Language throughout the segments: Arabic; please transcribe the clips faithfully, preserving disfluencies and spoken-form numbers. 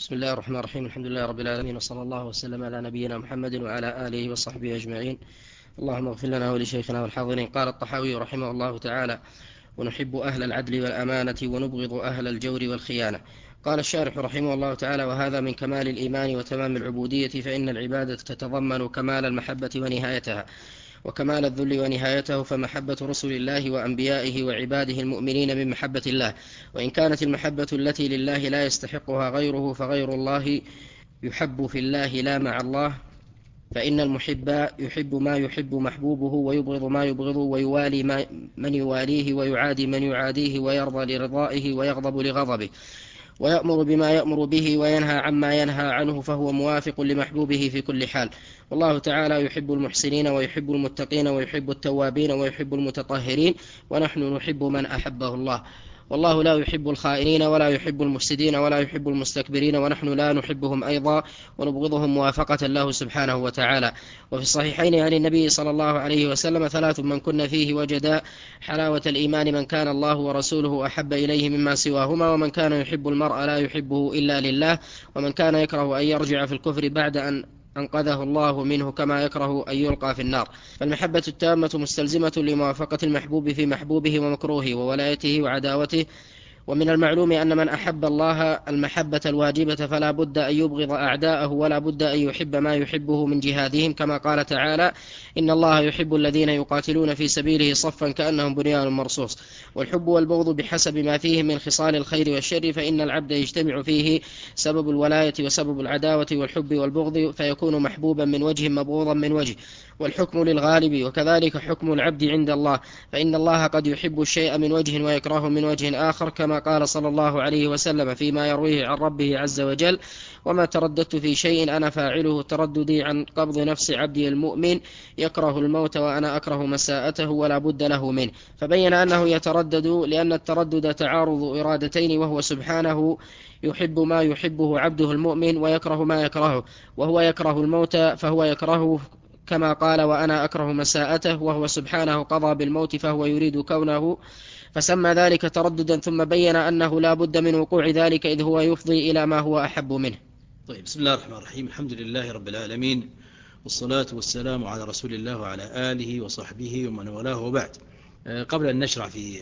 بسم الله الرحمن الرحيم. الحمد لله رب العالمين، وصلى الله وسلم على نبينا محمد وعلى آله وصحبه أجمعين. اللهم اغفر لنا ولشيخنا والحاضرين. قال الطحاوي رحمه الله تعالى: ونحب أهل العدل والأمانة ونبغض أهل الجور والخيانة. قال الشارح رحمه الله تعالى: وهذا من كمال الإيمان وتمام العبودية، فإن العبادة تتضمن كمال المحبة ونهايتها، وكمال الذل ونهايته، فمحبة رسل الله وأنبيائه وعباده المؤمنين من محبة الله. وإن كانت المحبة التي لله لا يستحقها غيره، فغير الله يحب في الله لا مع الله، فإن المحب يحب ما يحب محبوبه، ويبغض ما يبغضه، ويوالي ما من يواليه، ويعادي من يعاديه، ويرضى لرضائه ويغضب لغضبه، ويأمر بما يأمر به، وينهى عما ينهى عنه، فهو موافق لمحبوبه في كل حال. والله تعالى يحب المحسنين ويحب المتقين ويحب التوابين ويحب المتطهرين، ونحن نحب من أحبه الله. والله لا يحب الخائنين ولا يحب المفسدين ولا يحب المستكبرين، ونحن لا نحبهم أيضا، ونبغضهم موافقة له سبحانه وتعالى. وفي الصحيحين عن النبي صلى الله عليه وسلم: ثلاث من كن فيه وجدا حلاوة الإيمان: من كان الله ورسوله أحب إليه مما سواهما، ومن كان يحب المرء لا يحبه إلا لله، ومن كان يكره أن يرجع في الكفر بعد أن أنقذه الله منه، كما يكره أن يلقى في النار. فالمحبة التامة مستلزمة لموافقة المحبوب في محبوبه ومكروهه وولايته وعداوته. ومن المعلوم أن من أحب الله المحبة الواجبة فلا بد أن يبغض أعداءه، ولا بد أن يحب ما يحبه من جهادهم، كما قال تعالى: إن الله يحب الذين يقاتلون في سبيله صفا كأنهم بنيان مرصوص. والحب والبغض بحسب ما فيه من خصال الخير والشر، فإن العبد يجتمع فيه سبب الولاية وسبب العداوة والحب والبغض، فيكون محبوبا من وجه مبغوضا من وجه. والحكم للغالب، وكذلك حكم العبد عند الله، فإن الله قد يحب الشيء من وجه ويكرهه من وجه آخر، كما قال صلى الله عليه وسلم فيما يرويه عن ربه عز وجل: وما ترددت في شيء أنا فاعله ترددي عن قبض نفس عبدي المؤمن، يكره الموت وأنا أكره مساءته ولا بد له منه. فبين أنه يتردد لأن التردد تعارض إرادتين، وهو سبحانه يحب ما يحبه عبده المؤمن ويكره ما يكرهه، وهو يكره الموت فهو يكرهه كما قال: وأنا أكره مساءته، وهو سبحانه قضى بالموت فهو يريد كونه، فسمى ذلك ترددا، ثم بين أنه لا بد من وقوع ذلك، إذ هو يفضي إلى ما هو أحب منه. طيب، بسم الله الرحمن الرحيم. الحمد لله رب العالمين، والصلاة والسلام على رسول الله وعلى آله وصحبه ومن والاه، وبعد. قبل أن نشرع في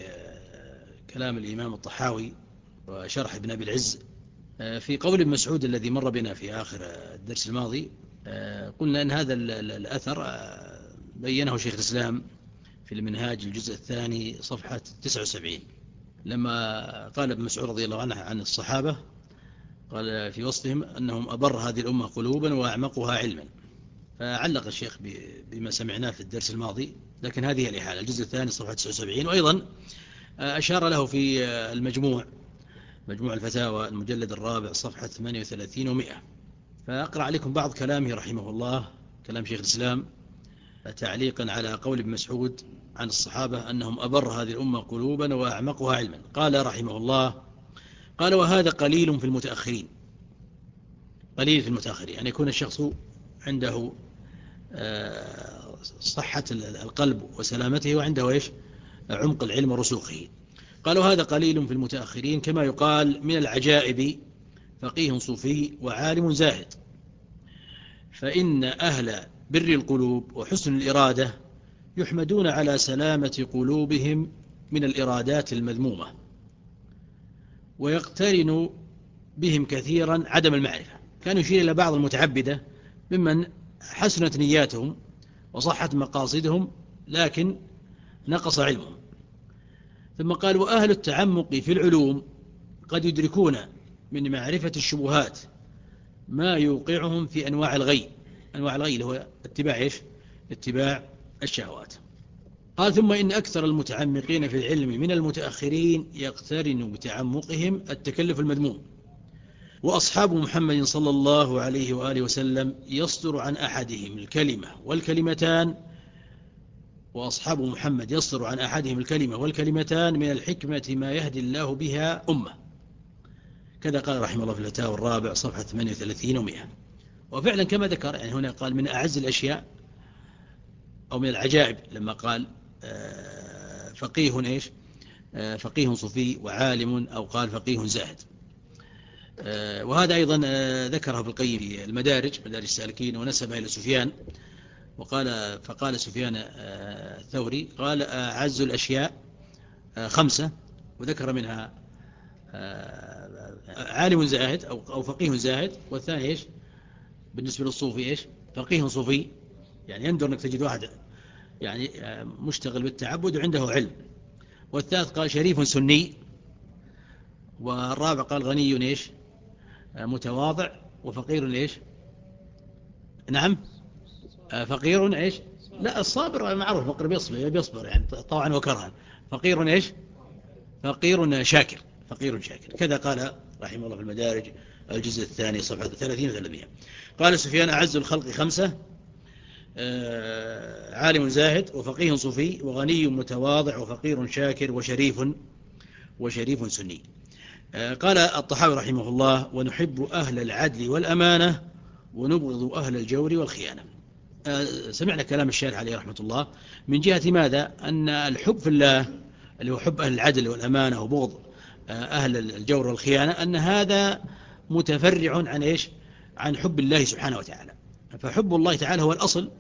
كلام الإمام الطحاوي وشرح ابن أبي العز في قول ابن مسعود الذي مر بنا في آخر الدرس الماضي، قلنا أن هذا الأثر بينه شيخ الإسلام في المنهاج الجزء الثاني صفحة تسعة وسبعين، لما قال ابن مسعود رضي الله عنه عن الصحابة، قال في وصفهم أنهم أبر هذه الأمة قلوبا وأعمقها علما. فعلق الشيخ بما سمعناه في الدرس الماضي، لكن هذه الإحالة الجزء الثاني صفحة تسعة وسبعين، وأيضا أشار له في المجموع مجموع الفتاوى المجلد الرابع صفحة ثمانية وثلاثين ومئة. فأقرأ عليكم بعض كلامه رحمه الله، كلام شيخ الإسلام، تعليقا على قول ابن مسعود عن الصحابة أنهم أبر هذه الأمة قلوبا وأعمقها علما. قال رحمه الله: قال: وهذا قليل في المتأخرين. قليل في المتأخرين يعني يكون الشخص عنده صحة القلب وسلامته، وعنده إيش؟ عمق العلم ورسوخه. قالوا: هذا قليل في المتأخرين، كما يقال من العجائب فقيه صوفي وعالم زاهد. فإن أهل بر القلوب وحسن الإرادة يحمدون على سلامة قلوبهم من الإرادات المذمومة، ويقترن بهم كثيرا عدم المعرفة. كان يشير إلى بعض المتعبدة ممن حسنت نياتهم وصحت مقاصدهم، لكن نقص علمهم. ثم قال: وأهل التعمق في العلوم قد يدركون من معرفة الشبهات ما يوقعهم في أنواع الغي. أنواع الغي اللي هو اتباع إيش؟ اتباع الشهوات. قال: ثم إن أكثر المتعمقين في العلم من المتأخرين يقترن بتعمقهم التكلف المذموم. وأصحاب محمد صلى الله عليه وآله وسلم يصدر عن أحدهم الكلمة والكلمتان وأصحاب محمد يصدر عن أحدهم الكلمة والكلمتان من الحكمة ما يهدي الله بها أمة. كذا قال رحمه الله في الفتاوى الرابع صفحة ثمانية وثلاثين ومئة. وفعلا كما ذكر، يعني هنا قال من أعز الأشياء أو من العجائب، لما قال فقيه إيش؟ فقيه صوفي وعالم، أو قال فقيه زاهد. وهذا أيضا ذكره ابن القيم في المدارج مدارج السالكين ونسبه إلى سفيان، وقال فقال سفيان الثوري قال أعز الأشياء خمسة، وذكر منها عالم زاهد أو فقيه زاهد، والثاني إيش بالنسبة للصوفي إيش فقيه صوفي، يعني يندر أنك تجد واحد يعني مشتغل بالتعبد وعنده علم، والثالث قال شريف سني، والرابع قال غني إيش متواضع، وفقير إيش نعم فقير إيش لا الصابر معروف فقير بيصبر بيصبر يعني طوعا وكرها، فقير إيش فقير شاكر فقير شاكر كذا قال رحمه الله في المدارج الجزء الثاني صفحة ثلاثين وثلاثمائة. قال سفيان أعز الخلق خمسة، عالم زاهد وفقيه صوفي وغني متواضع وفقير شاكر وشريف وشريف سني. قال الطحاوي رحمه الله ونحب أهل العدل والأمانة ونبغض أهل الجور والخيانة. سمعنا كلام الشارح عليه رحمة الله من جهة ماذا؟ أن الحب في الله اللي هو حب أهل العدل والأمانة وبغض أهل الجور والخيانة أن هذا متفرع عن إيش؟ عن حب الله سبحانه وتعالى. فحب الله تعالى هو الأصل،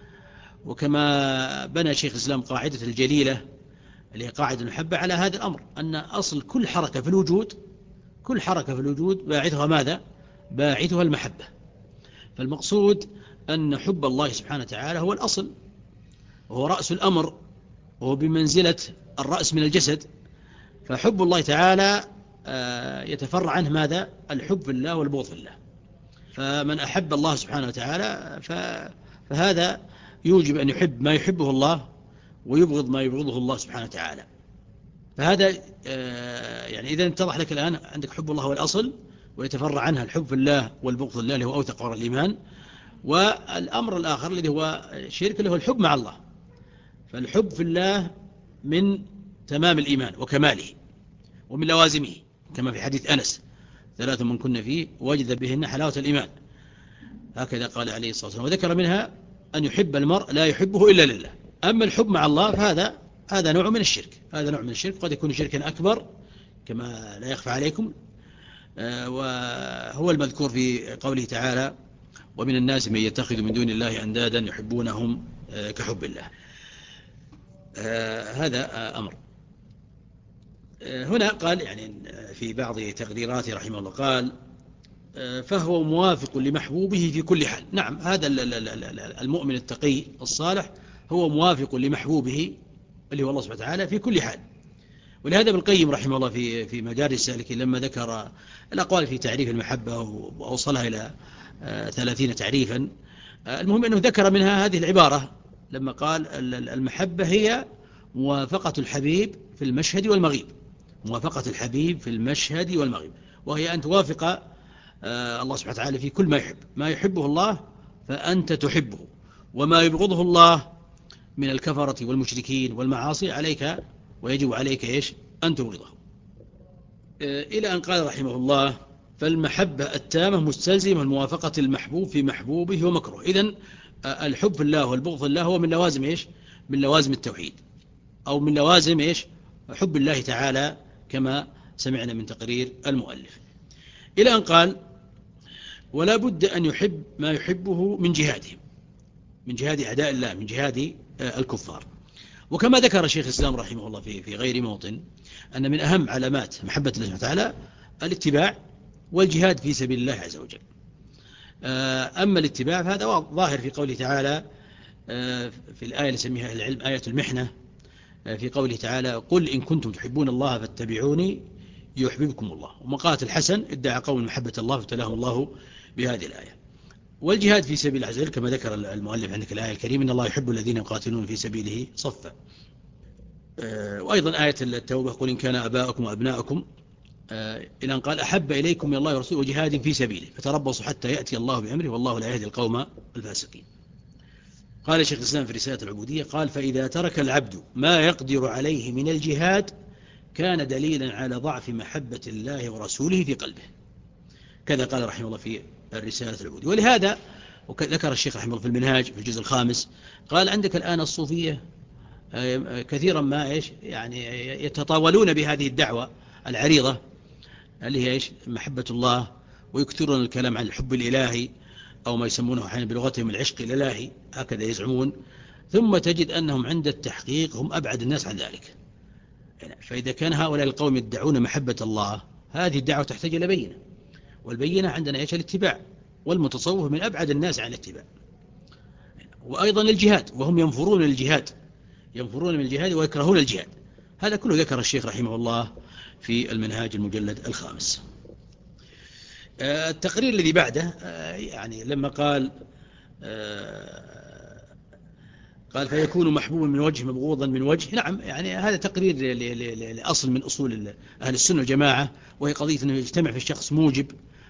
وكما بنى شيخ الإسلام قاعدة الجليلة اللي هي قاعدة المحبة على هذا الأمر، أن أصل كل حركة في الوجود كل حركة في الوجود باعثها ماذا؟ باعثها المحبة. فالمقصود أن حب الله سبحانه وتعالى هو الأصل، وهو رأس الأمر، وهو بمنزلة الرأس من الجسد. فحب الله تعالى يتفرع عنه ماذا؟ الحب في الله والبغض في الله. فمن أحب الله سبحانه وتعالى فهذا يوجب أن يحب ما يحبه الله ويبغض ما يبغضه الله سبحانه وتعالى. فهذا يعني إذا اتضح لك الآن عندك حب الله هو الأصل، ويتفرع عنها الحب في الله والبغض في الله اللي هو أوثق ورع الإيمان. والأمر الآخر الذي هو الشرك اللي هو الحب مع الله. فالحب في الله من تمام الإيمان وكماله ومن لوازمه، كما في حديث أنس ثلاث من كنا فيه وجد بهن حلاوة الإيمان، هكذا قال عليه الصلاة والسلام. وذكر منها أن يحب المرء لا يحبه إلا لله. أما الحب مع الله فهذا هذا نوع من الشرك هذا نوع من الشرك قد يكون شركا أكبر كما لا يخفى عليكم، وهو المذكور في قوله تعالى ومن الناس من يتخذ من دون الله أندادا يحبونهم كحب الله. هذا أمر. هنا قال يعني في بعض تقديراته رحمه الله قال فهو موافق لمحبوبه في كل حال. نعم، هذا المؤمن التقي الصالح هو موافق لمحبوبه اللي هو الله سبحانه وتعالى في كل حال. ولهذا ابن القيم رحمه الله في في مدارج السالكين لما ذكر الأقوال في تعريف المحبة وأوصلها إلى ثلاثين تعريفا، المهم أنه ذكر منها هذه العبارة لما قال المحبة هي موافقة الحبيب في المشهد والمغيب موافقة الحبيب في المشهد والمغيب وهي أن توافق الله سبحانه وتعالى في كل ما يحب. ما يحبه الله فأنت تحبه، وما يبغضه الله من الكفرة والمشركين والمعاصي عليك ويجب عليك إيش أن تبغضه. إلى أن قال رحمه الله فالمحبة التامة مستلزمة موافقة المحبوب في محبوبه ومكروه. إذن الحب في الله والبغض في الله هو من لوازم إيش من لوازم التوحيد، أو من لوازم إيش حب الله تعالى كما سمعنا من تقرير المؤلف. إلى أن قال ولا بد أن يحب ما يحبه من جهادهم من جهاد أعداء الله من جهاد الكفار. وكما ذكر شيخ الإسلام رحمه الله في في غير موطن أن من أهم علامات محبة الله سبحانه وتعالى الاتباع والجهاد في سبيل الله عز وجل. أما الاتباع فهذا ظاهر في قوله تعالى في الآية اللي سميها العلم آية المحنة، في قوله تعالى قل إن كنتم تحبون الله فاتبعوني يحببكم الله. ومقالة الحسن ادعى قوم محبة الله فابتلاهم الله بهذه الآية. والجهاد في سبيل الله عز وجل كما ذكر المؤلف عندك الآية الكريمة إن الله يحب الذين يقاتلون في سبيله صفا. وأيضا آية التوبة قل إن كان أباؤكم وأبناؤكم إلى أن قال أحب إليكم من الله ورسوله وجهاد في سبيله فتربصوا حتى يأتي الله بأمره والله لا يهدي القوم الفاسقين. قال شيخ الإسلام في رسالة العبودية قال فإذا ترك العبد ما يقدر عليه من الجهاد كان دليلا على ضعف محبة الله ورسوله في قلبه. كذا قال رحمه الله في الرسالة العبودية. ولهذا وذكر الشيخ رحمه الله في المنهاج في الجزء الخامس قال عندك الآن الصوفية كثيرا ما إيش يعني يتطاولون بهذه الدعوة العريضة اللي هي إيش؟ محبة الله، ويكثرون الكلام عن الحب الإلهي أو ما يسمونه أحيانا بلغتهم العشق الإلهي، هكذا يزعمون. ثم تجد أنهم عند التحقيق هم أبعد الناس عن ذلك. فإذا كان هؤلاء القوم يدعون محبة الله، هذه الدعوة تحتاج إلى بينة، والبينة عندنا إيش؟ الاتباع، والمتصوف من أبعد الناس عن الاتباع. وأيضا الجهاد، وهم ينفرون من الجهاد، ينفرون من الجهاد ويكرهون الجهاد. هذا كله ذكر الشيخ رحمه الله في المنهاج المجلد الخامس. التقرير الذي بعده يعني لما قال قال فيكون محبوبا من وجه مبغوضا من وجه، نعم، يعني هذا تقرير لأصل من أصول أهل السنة والجماعة، وهي قضية أنه يجتمع في الشخص موجب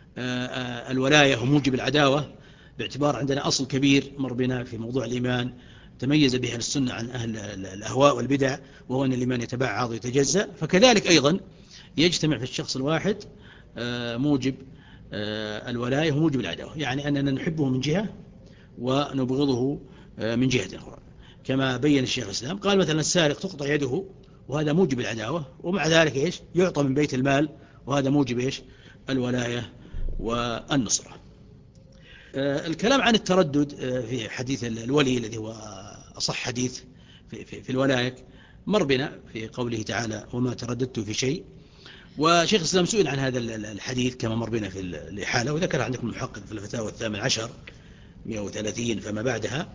الولاية وموجب العداوة، باعتبار عندنا أصل كبير مر بنا في موضوع الإيمان تميز به أهل السنة عن أهل الأهواء والبدع، وهو أن الإيمان يتبعض ويتجزأ. فكذلك أيضا يجتمع في الشخص الواحد موجب الولاية وموجب العداوة، يعني أننا نحبه من جهة ونبغضه من جهة أخرى، كما بين الشيخ الإسلام. قال مثلا السارق تقطع يده، وهذا موجب العداوة، ومع ذلك إيش؟ يعطى من بيت المال، وهذا موجب إيش؟ الولاية والنصرة. الكلام عن التردد في حديث الولي الذي هو أصح حديث في, في, في الولاية مر بنا في قوله تعالى وما ترددت في شيء. وشيخ الإسلام سئل عن هذا الحديث كما مر بنا في الإحالة، وذكر عندكم المحقق في الفتاوى الثامن عشر مئة وثلاثين فما بعدها،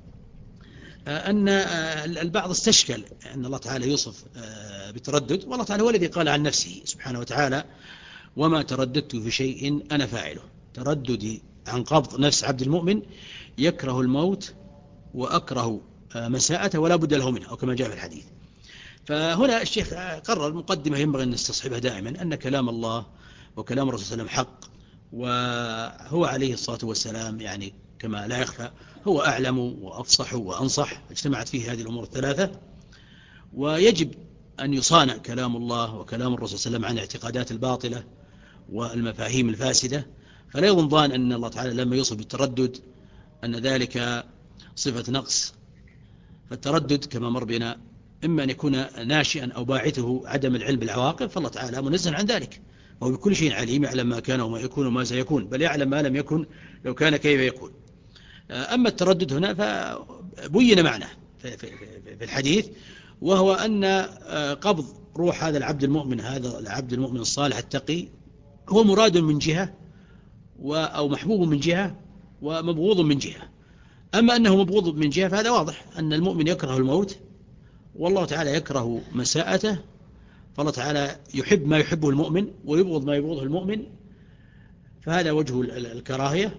أن البعض استشكل أن الله تعالى يوصف بالتردد، والله تعالى هو الذي قال عن نفسه سبحانه وتعالى وما ترددت في شيء أنا فاعله. ترددي عن قبض نفس عبد المؤمن يكره الموت وأكره مساءته ولا بد له منه، أو كما جاء في الحديث. فهنا الشيخ قرر مقدمة ينبغي أن نستصحبها دائما، أن كلام الله وكلام الرسول صلى الله عليه وسلم حق، وهو عليه الصلاة والسلام يعني كما لا يخفى هو أعلم وأفصح وأنصح، اجتمعت فيه هذه الأمور الثلاثة. ويجب أن يصانع كلام الله وكلام الرسول صلى الله عليه وسلم عن الاعتقادات الباطلة والمفاهيم الفاسدة. فلا يظن ظان أن الله تعالى لما يوصف بالتردد أن ذلك صفة نقص. فالتردد كما مر بنا إما أن يكون ناشئا أو باعثه عدم العلم بالعواقب، فالله تعالى منزه عن ذلك، وهو بكل شيء عليم، يعلم ما كان وما يكون وما سيكون، بل يعلم ما لم يكن لو كان كيف يكون. أما التردد هنا فبين معناه في الحديث، وهو أن قبض روح هذا العبد المؤمن، هذا العبد المؤمن الصالح التقي، هو مراد من جهة أو محبوب من جهة ومبغوض من جهة. أما أنه مبغوض من جهة فهذا واضح أن المؤمن يكره الموت، والله تعالى يكره مساءته، فالله تعالى يحب ما يحبه المؤمن ويبغض ما يبغضه المؤمن، فهذا وجه الكراهية.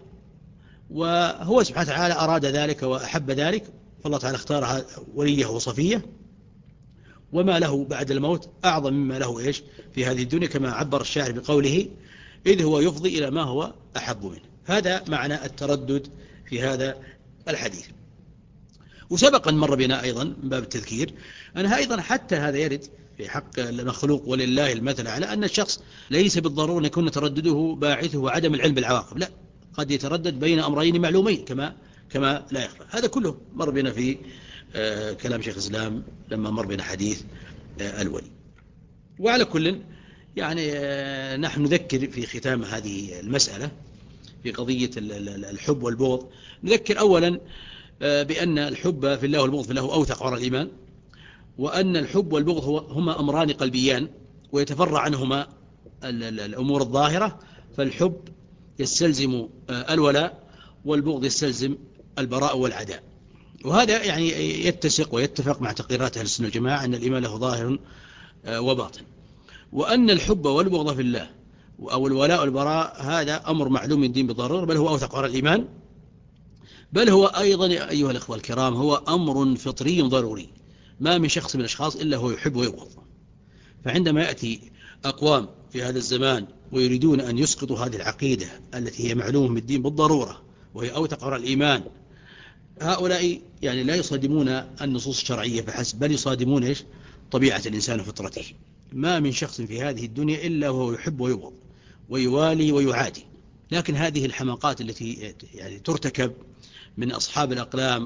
وهو سبحانه وتعالى أراد ذلك وأحب ذلك، فالله تعالى اختار وليه وصفيه، وما له بعد الموت أعظم مما له إيش في هذه الدنيا، كما عبر الشاعر بقوله إذ هو يفضي إلى ما هو أحب منه. هذا معنى التردد في هذا الحديث. وسبقا مر بنا أيضا من باب التذكير أنها أيضا حتى هذا يرد في حق المخلوق ولله المثل على أن الشخص ليس بالضرورة أن يكون تردده باعثه عدم العلم بالعواقب، لا، قد يتردد بين أمرين معلومين كما كما لا يخفى. هذا كله مر بنا في آه كلام شيخ الإسلام لما مر بنا حديث آه الولي. وعلى كل يعني آه نحن نذكر في ختام هذه المسألة في قضية الحب والبغض. نذكر أولا بأن الحب في الله والبغض في الله أوثق عرى الإيمان، وأن الحب والبغض هو هما أمران قلبيان ويتفرع عنهما الأمور الظاهرة، فالحب يستلزم الولاء والبغض يستلزم البراء والعداء. وهذا يعني يتسق ويتفق مع تقريرات أهل السنة والجماعة أن الإيمان له ظاهر وباطن، وأن الحب والبغض في الله أو الولاء والبراء هذا أمر معلوم من دين بالضرورة، بل هو أوثق عرى الإيمان، بل هو أيضا أيها الأخوة الكرام هو أمر فطري ضروري، ما من شخص من الأشخاص إلا هو يحب ويبغض. فعندما يأتي أقوام في هذا الزمان ويريدون أن يسقطوا هذه العقيدة التي هي معلومة من الدين بالضرورة وهي أوثق عرى الإيمان، هؤلاء يعني لا يصادمون النصوص الشرعية فحسب، بل يصادمون إيش؟ طبيعة الإنسان وفطرته. ما من شخص في هذه الدنيا إلا هو يحب ويبغض ويوالي ويعادي. لكن هذه الحماقات التي يعني ترتكب من أصحاب الأقلام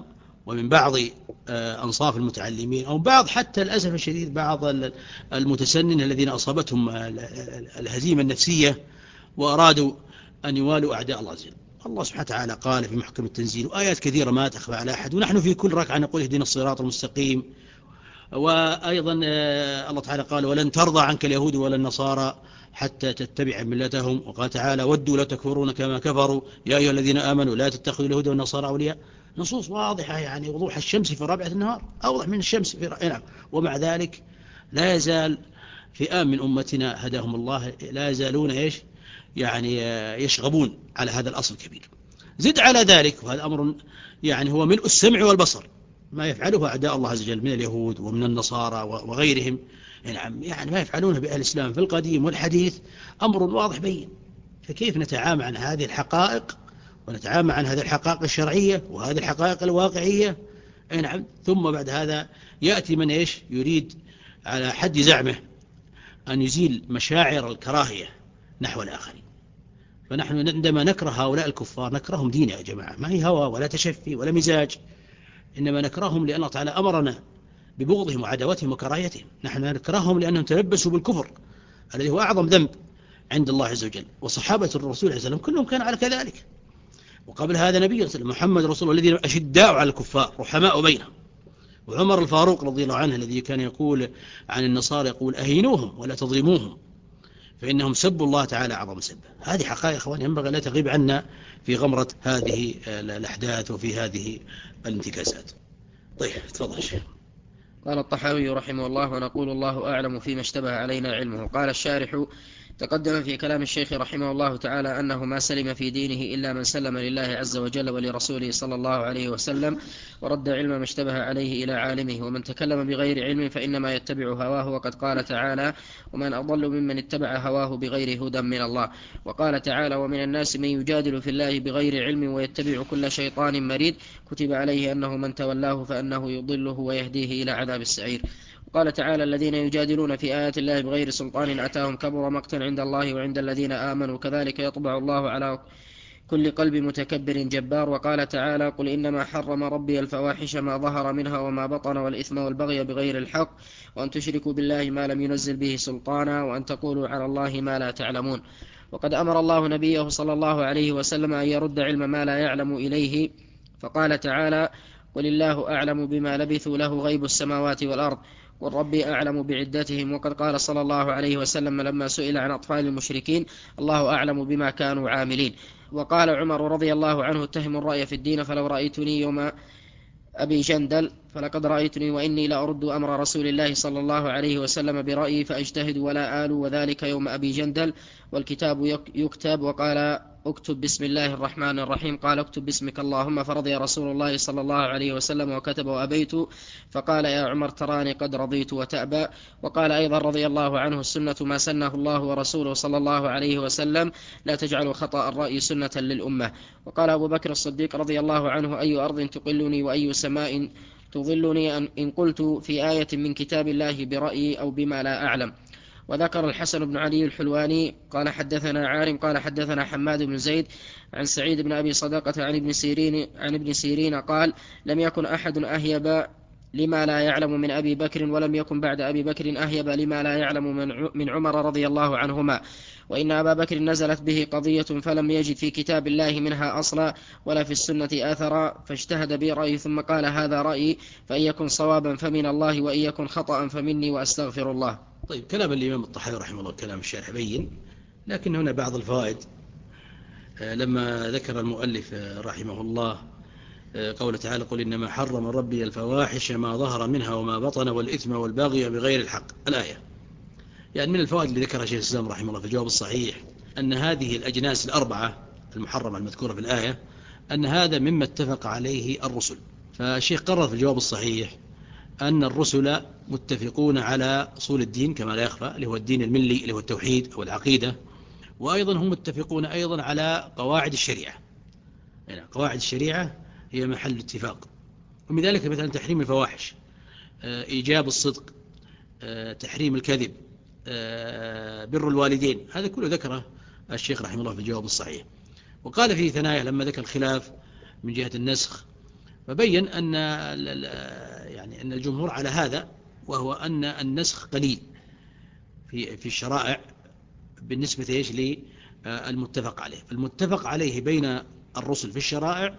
ومن بعض أنصاف المتعلمين أو بعض حتى للأسف الشديد بعض المتسنن الذين أصابتهم الهزيمة النفسية وأرادوا أن يوالوا أعداء الله عز وجل. الله سبحانه وتعالى قال في محكم التنزيل وآيات كثيرة ما تخفى على أحد، ونحن في كل ركعة نقول اهدنا الصراط المستقيم. وأيضا الله تعالى قال ولن ترضى عنك اليهود ولا النصارى حتى تتبع ملتهم. وقال تعالى ودوا لا تكفرون كما كفروا يا أيها الذين آمنوا لا تتخذوا اليهود والنصارى أولياء. نصوص واضحة يعني وضوح الشمس في رابعة النهار، أوضح من الشمس في رابعة. ومع ذلك لا يزال فئام من أمتنا هداهم الله لا يزالون إيش يعني يشغبون على هذا الأصل الكبير. زد على ذلك، وهذا أمر يعني هو ملء السمع والبصر، ما يفعله أعداء الله عز وجل من اليهود ومن النصارى وغيرهم، يعني ما يفعلونه بأهل الإسلام في القديم والحديث أمر واضح بين. فكيف نتعامل عن هذه الحقائق ونتعامل عن هذه الحقائق الشرعية وهذه الحقائق الواقعية؟ نعم. ثم بعد هذا يأتي من إيش يريد على حد زعمه أن يزيل مشاعر الكراهية نحو الآخرين. فنحن عندما نكره هؤلاء الكفار نكرههم دين يا جماعة، ما هي هوى ولا تشفي ولا مزاج، إنما نكرههم لأن الله تعالى أمرنا ببغضهم وعداوتهم وكراهيتهم. نحن نكرههم لأنهم تلبسوا بالكفر الذي هو أعظم ذنب عند الله عز وجل. وصحابة الرسول عليه السلام كلهم كانوا على كذلك، وقبل هذا نبي محمد رسول الله الذين أشداء على الكفار رحماء بينهم. وعمر الفاروق رضي الله عنه الذي كان يقول عن النصارى يقول أهينوهم ولا تظلموهم فإنهم سبوا الله تعالى أعظم سبه. هذه حقائق أخواني ينبغي لا تغيب عنا في غمرة هذه الأحداث وفي هذه الانتكاسات. طيب تفضل شيخ. قال الطحاوي رحمه الله ونقول الله أعلم فيما اشتبه علينا علمه. قال الشارح تقدم في كلام الشيخ رحمه الله تعالى أنه ما سلم في دينه إلا من سلم لله عز وجل ولرسوله صلى الله عليه وسلم ورد علم ما اشتبه عليه إلى عالمه، ومن تكلم بغير علم فإنما يتبع هواه. وقد قال تعالى ومن أضل ممن اتبع هواه بغير هدى من الله. وقال تعالى ومن الناس من يجادل في الله بغير علم ويتبع كل شيطان مريد كتب عليه أنه من تولاه فأنه يضله ويهديه إلى عذاب السعير. قال تعالى الذين يجادلون في آيات الله بغير سلطان أتاهم كبر مقتا عند الله وعند الذين آمنوا كذلك يطبع الله على كل قلب متكبر جبار. وقال تعالى قل إنما حرم ربي الفواحش ما ظهر منها وما بطن والإثم والبغي بغير الحق وأن تشركوا بالله ما لم ينزل به سلطانا وأن تقولوا على الله ما لا تعلمون. وقد أمر الله نبيه صلى الله عليه وسلم أن يرد علم ما لا يعلم إليه، فقال تعالى قل الله أعلم بما لبثوا له غيب السماوات والأرض قل ربي أعلم بعدتهم. وقد قال صلى الله عليه وسلم لما سئل عن أطفال المشركين الله أعلم بما كانوا عاملين. وقال عمر رضي الله عنه اتهموا الرأي في الدين فلو رأيتني يوم أبي جندل فلقد رأيتني وإني لأرد أمر رسول الله صلى الله عليه وسلم برأيي فأجتهد ولا آل وذلك يوم أبي جندل والكتاب يكتب. وقال اكتب بسم الله الرحمن الرحيم قال اكتب باسمك اللهم فرضي رسول الله صلى الله عليه وسلم وكتب وأبيت فقال يا عمر تراني قد رضيت وتأبى. وقال أيضا رضي الله عنه السنة ما سنه الله ورسوله صلى الله عليه وسلم لا تجعلوا خطأ الرأي سنة للأمة. وقال أبو بكر الصديق رضي الله عنه أي أرض تقلني وأي سماء تظلني إن قلت في آية من كتاب الله برأيي أو بما لا أعلم. وذكر الحسن بن علي الحلواني قال حدثنا عارم قال حدثنا حماد بن زيد عن سعيد بن أبي صدقة عن ابن سيرين, عن ابن سيرين قال لم يكن أحد أهيب لما لا يعلم من أبي بكر ولم يكن بعد أبي بكر أهيب لما لا يعلم من عمر رضي الله عنهما. وإن أبا بكر نزلت به قضية فلم يجد في كتاب الله منها أصلا ولا في السنة آثرا فاجتهد برأيه ثم قال هذا رأيي فإن يكن صوابا فمن الله وإن يكن خطأ فمني وأستغفر الله. طيب كلام الإمام الطحاوي رحمه الله كلام الشارح بين، لكن هنا بعض الفوائد. لما ذكر المؤلف رحمه الله قول تعالى قل إنما حرم ربي الفواحش ما ظهر منها وما بطن والإثم والبغي بغير الحق الآية، يعني من الفوائد اللي ذكرها شيخ الإسلام رحمه الله في الجواب الصحيح أن هذه الأجناس الأربعة المحرمة المذكورة في الآية أن هذا مما اتفق عليه الرسل. فالشيخ قرر في الجواب الصحيح أن الرسل متفقون على أصول الدين كما لا يخفى اللي هو الدين الملي اللي هو التوحيد أو العقيدة، وأيضا هم متفقون أيضا على قواعد الشريعة، يعني قواعد الشريعة هي محل اتفاق، ومن ذلك مثلا تحريم الفواحش، إيجاب الصدق، تحريم الكذب، بر الوالدين، هذا كله ذكره الشيخ رحمه الله في الجواب الصحيح. وقال في ثنايا لما ذكر الخلاف من جهة النسخ فبين أن يعني أن الجمهور على هذا، وهو أن النسخ قليل في في الشرائع بالنسبة إيش للمتفق عليه. فالمتفق عليه بين الرسل في الشرائع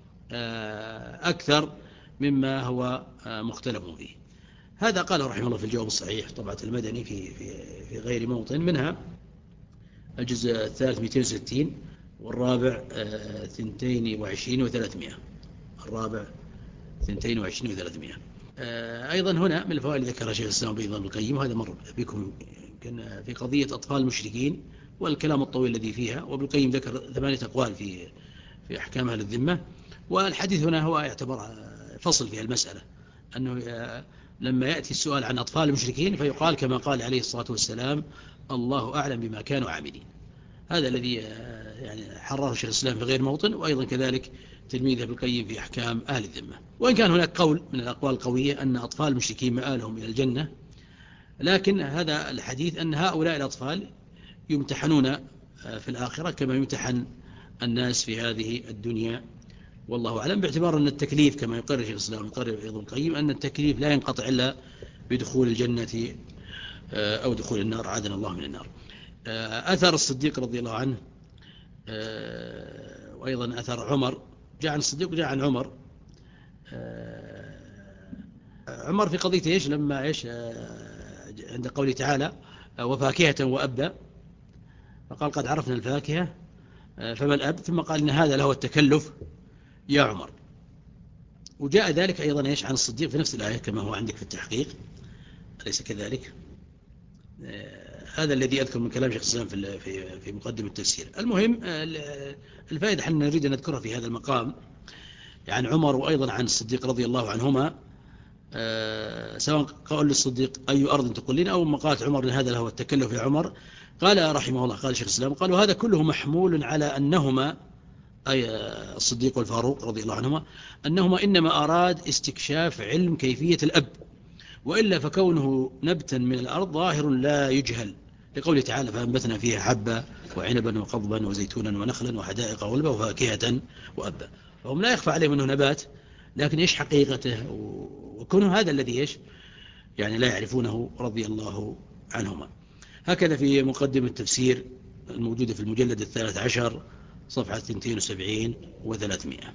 أكثر مما هو مختلف فيه. هذا قاله رحمه الله في الجواب الصحيح طبعة المدني في في في غير موطن، منها الجزء الثالث مئتين وستين والرابع اثنتين وعشرين وثلاثمائة. الرابع اثنتين وعشرين وثلاثمائة. أيضا هنا من الفوائد ذكر شيخ الإسلام ابن القيم، وهذا مر بكم كان في قضية أطفال المشركين والكلام الطويل الذي فيها، وابن القيم ذكر ثمانية أقوال في في أحكام أهل الذمة. والحديث هنا هو يعتبر فصل في المسألة، أنه لما يأتي السؤال عن أطفال المشركين فيقال كما قال عليه الصلاة والسلام: الله أعلم بما كانوا عاملين. هذا الذي يعني حرره شيخ الإسلام في غير موطن، وأيضا كذلك تلميذه ابن القيم في أحكام أهل الذمة. وإن كان هناك قول من الأقوال القوية أن أطفال المشركين مآلهم إلى الجنة، لكن هذا الحديث أن هؤلاء الأطفال يمتحنون في الآخرة كما يمتحن الناس في هذه الدنيا، والله أعلم، باعتبار أن التكليف كما يقرر شيخ الإسلام ويقرر ابن القيم أن التكليف لا ينقطع إلا بدخول الجنة أو دخول النار، عاذنا الله من النار. أثر الصديق رضي الله عنه، وأيضا أثر عمر، جاء عن الصديق وجاء عن عمر. عمر في قضية إيش لما إيش عند قوله تعالى: وفاكهة وأبا، فقال: قد عرفنا الفاكهة فما الأب، ثم قال: إن هذا له التكلف يا عمر. وجاء ذلك أيضا إيش عن الصديق في نفس الآية كما هو عندك في التحقيق، أليس كذلك؟ هذا الذي أذكر من كلام شيخ الإسلام في في في مقدمة التفسير. المهم الفائدة حنا نريد أن نذكرها في هذا المقام عن عمر وأيضا عن الصديق رضي الله عنهما، سواء قال للصديق: أي أرض تقولين، أو ما قالت عمر: هذا له التكلف يا عمر. قال رحمه الله، قال شيخ الإسلام: قال وهذا كله محمول على أنهما، أي الصديق والفاروق رضي الله عنهما، أنهما إنما أراد استكشاف علم كيفية الأب، وإلا فكونه نبتا من الأرض ظاهر لا يجهل، لقوله تعالى: فأنبتنا فيها حبا وعنبا وقضبا وزيتونا ونخلا وحدائق غلبا وفاكهة وأبا. فهم لا يخفى عليهم أنه نبات، لكن إيش حقيقته وكونه هذا الذي إيش يعني لا يعرفونه رضي الله عنهما. هكذا في مقدمة التفسير الموجودة في المجلد الثالث عشر صفحة اثنتين وسبعين وثلاثمائة.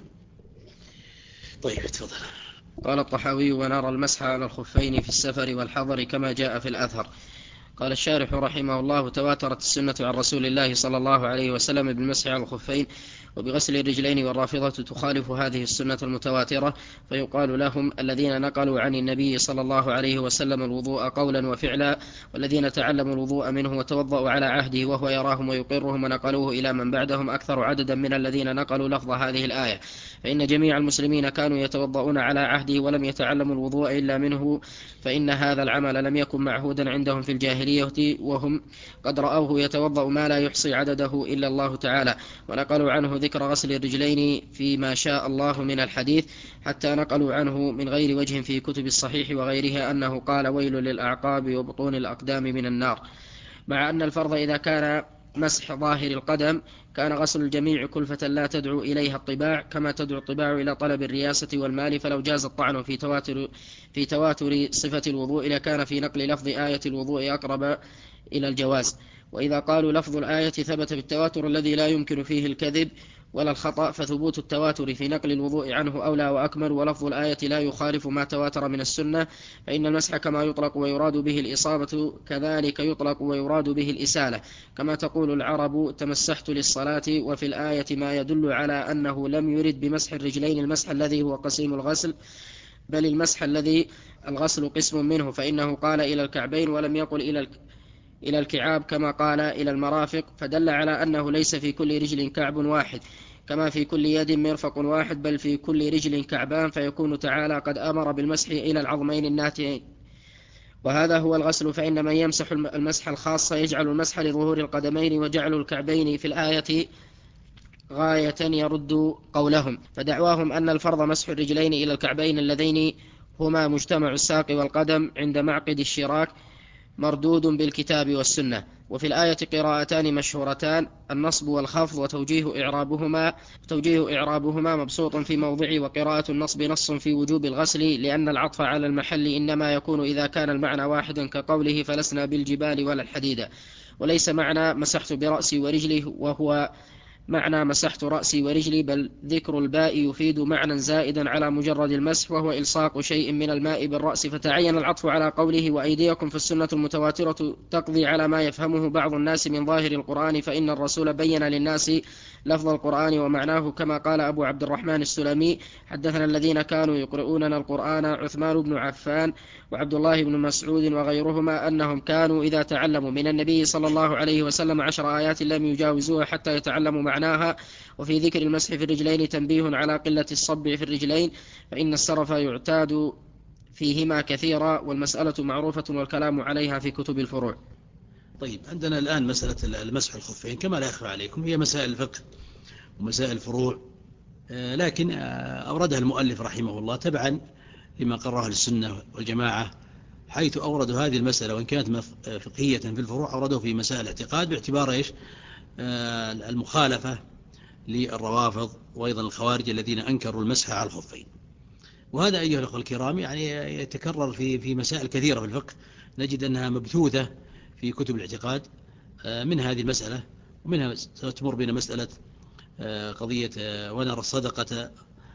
طيب تفضل. قال الطحاوي: ونرى المسح على الخفين في السفر والحضر كما جاء في الأثر. قال الشارح رحمه الله: تواترت السنة عن رسول الله صلى الله عليه وسلم بالمسح على الخفين وبغسل الرجلين، والرافضة تخالف هذه السنة المتواترة، فيقال لهم: الذين نقلوا عن النبي صلى الله عليه وسلم الوضوء قولا وفعلا، والذين تعلموا الوضوء منه وتوضأوا على عهده وهو يراهم ويقرهم ونقلوه إلى من بعدهم أكثر عددا من الذين نقلوا لفظ هذه الآية، فإن جميع المسلمين كانوا يتوضؤون على عهده ولم يتعلموا الوضوء إلا منه، فإن هذا العمل لم يكن معهودا عندهم في الجاهلية، وهم قد رأوه يتوضأ ما لا يحصي عدده إلا الله تعالى، ونقلوا عنه ذكر غسل الرجلين فيما شاء الله من الحديث، حتى نقلوا عنه من غير وجه في كتب الصحيح وغيرها أنه قال: ويل للأعقاب وبطون الأقدام من النار. مع أن الفرض إذا كان مسح ظاهر القدم كان غسل الجميع كلفة لا تدعو إليها الطباع، كما تدعو الطباع إلى طلب الرياسة والمال، فلو جاز الطعن في تواتر, في تواتر صفة الوضوء لكان في نقل لفظ آية الوضوء أقرب إلى الجواز. وإذا قالوا لفظ الآية ثبت بالتواتر الذي لا يمكن فيه الكذب ولا الخطأ، فثبوت التواتر في نقل الوضوء عنه أولى وأكمل، ولفظ الآية لا يخالف ما تواتر من السنة، فإن المسح كما يطلق ويراد به الإصابة كذلك يطلق ويراد به الإسالة، كما تقول العرب: تمسحت للصلاة، وفي الآية ما يدل على أنه لم يرد بمسح الرجلين المسح الذي هو قسيم الغسل، بل المسح الذي الغسل قسم منه، فإنه قال إلى الكعبين ولم يقل إلى إلى الكعاب كما قال إلى المرافق، فدل على أنه ليس في كل رجل كعب واحد كما في كل يد مرفق واحد، بل في كل رجل كعبان، فيكون تعالى قد أمر بالمسح إلى العظمين الناتئين، وهذا هو الغسل. فإن من يمسح المسح الخاص يجعل المسح لظهور القدمين، وجعل الكعبين في الآية غاية يرد قولهم، فدعواهم أن الفرض مسح الرجلين إلى الكعبين اللذين هما مجتمع الساق والقدم عند معقد الشراك مردود بالكتاب والسنة. وفي الآية قراءتان مشهورتان: النصب والخفض، وتوجيه إعرابهما توجيه إعرابهما مبسوط في موضع، وقراءة النصب نص في وجوب الغسل، لأن العطف على المحل إنما يكون إذا كان المعنى واحدا، كقوله فلسنا بالجبال ولا الحديد. وليس معنى مسحت برأسي ورجلي وهو معنى مسحت رأسي ورجلي، بل ذكر الباء يفيد معنى زائدا على مجرد المسح، وهو إلصاق شيء من الماء بالرأس، فتعين العطف على قوله وأيديكم، في السنة المتواترة تقضي على ما يفهمه بعض الناس من ظاهر القرآن، فإن الرسول بين للناس لفظ القرآن ومعناه، كما قال أبو عبد الرحمن السلمي: حدثنا الذين كانوا يقرؤوننا القرآن عثمان بن عفان وعبد الله بن مسعود وغيرهما أنهم كانوا إذا تعلموا من النبي صلى الله عليه وسلم عشر آيات لم يجاوزوها حتى يتعلموا معناها. وفي ذكر المسح في الرجلين تنبيه على قلة الصبع في الرجلين، فإن السرف يعتاد فيهما كثيرا، والمسألة معروفة والكلام عليها في كتب الفروع. طيب، عندنا الآن مسألة المسح الخفين كما لا يخفى عليكم هي مسائل الفقه ومسائل الفروع، لكن أوردها المؤلف رحمه الله تبعا لما قرره السنة والجماعة، حيث أوردوا هذه المسألة وإن كانت فقهية في الفروع أوردوا في مسائل الاعتقاد باعتبار إيش المخالفة للروافض وأيضا الخوارج الذين أنكروا المسح على الخفين. وهذا أيها الأخوة الكرام يعني يتكرر في في مسائل كثيرة في الفقه، نجد أنها مبثوثة في كتب الاعتقاد من هذه المسألة، ومنها تمر بنا مسألة قضية ونرى الصدقة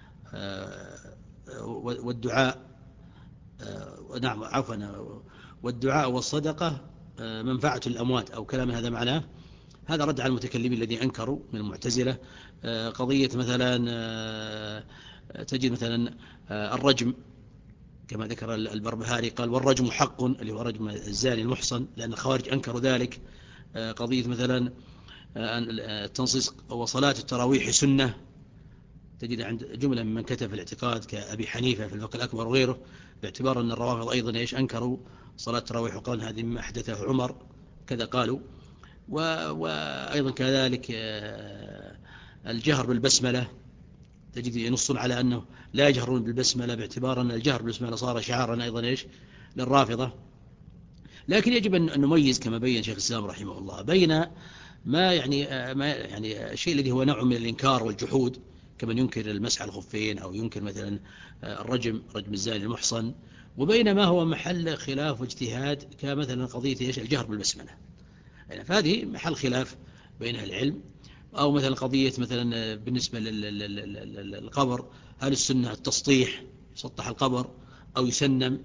والدعاء، نعم عفوا والدعاء والصدقة منفعة الأموات أو كلام هذا معناه. هذا رد على المتكلمين الذين أنكروا من المعتزلة. قضية مثلا تجد مثلا الرجم كما ذكر البربهاري قال والرجم حق، اللي هو رجم الزاني المحصن، لأن الخوارج أنكروا ذلك. قضية مثلا التنصيص وصلاة التراويح سنة، تجد عند جملة من كتب في الاعتقاد كأبي حنيفة في الفقه الأكبر وغيره، باعتبار أن الروافض أيضا إيش أنكروا صلاة التراويح وقال هذه مما أحدثه عمر كذا قالوا. وأيضا كذلك الجهر بالبسملة، تجد ينصون على أنه لا يجهرون بالبسملة باعتبار أن الجهر بالبسملة صار شعارا أيضا إيش للرافضة. لكن يجب أن نميز كما بين شيخ الإسلام رحمه الله بين ما يعني ما يعني الشيء الذي هو نوع من الإنكار والجحود، كمن ينكر المسح على الخفين أو ينكر مثلا الرجم رجم الزاني المحصن، وبين ما هو محل خلاف واجتهاد كمثلا قضية إيش الجهر بالبسملة. يعني فهذه محل خلاف بين أهل العلم. أو مثلا قضية مثلا بالنسبة للقبر، هل السنة التسطيح يسطح القبر أو يسنم؟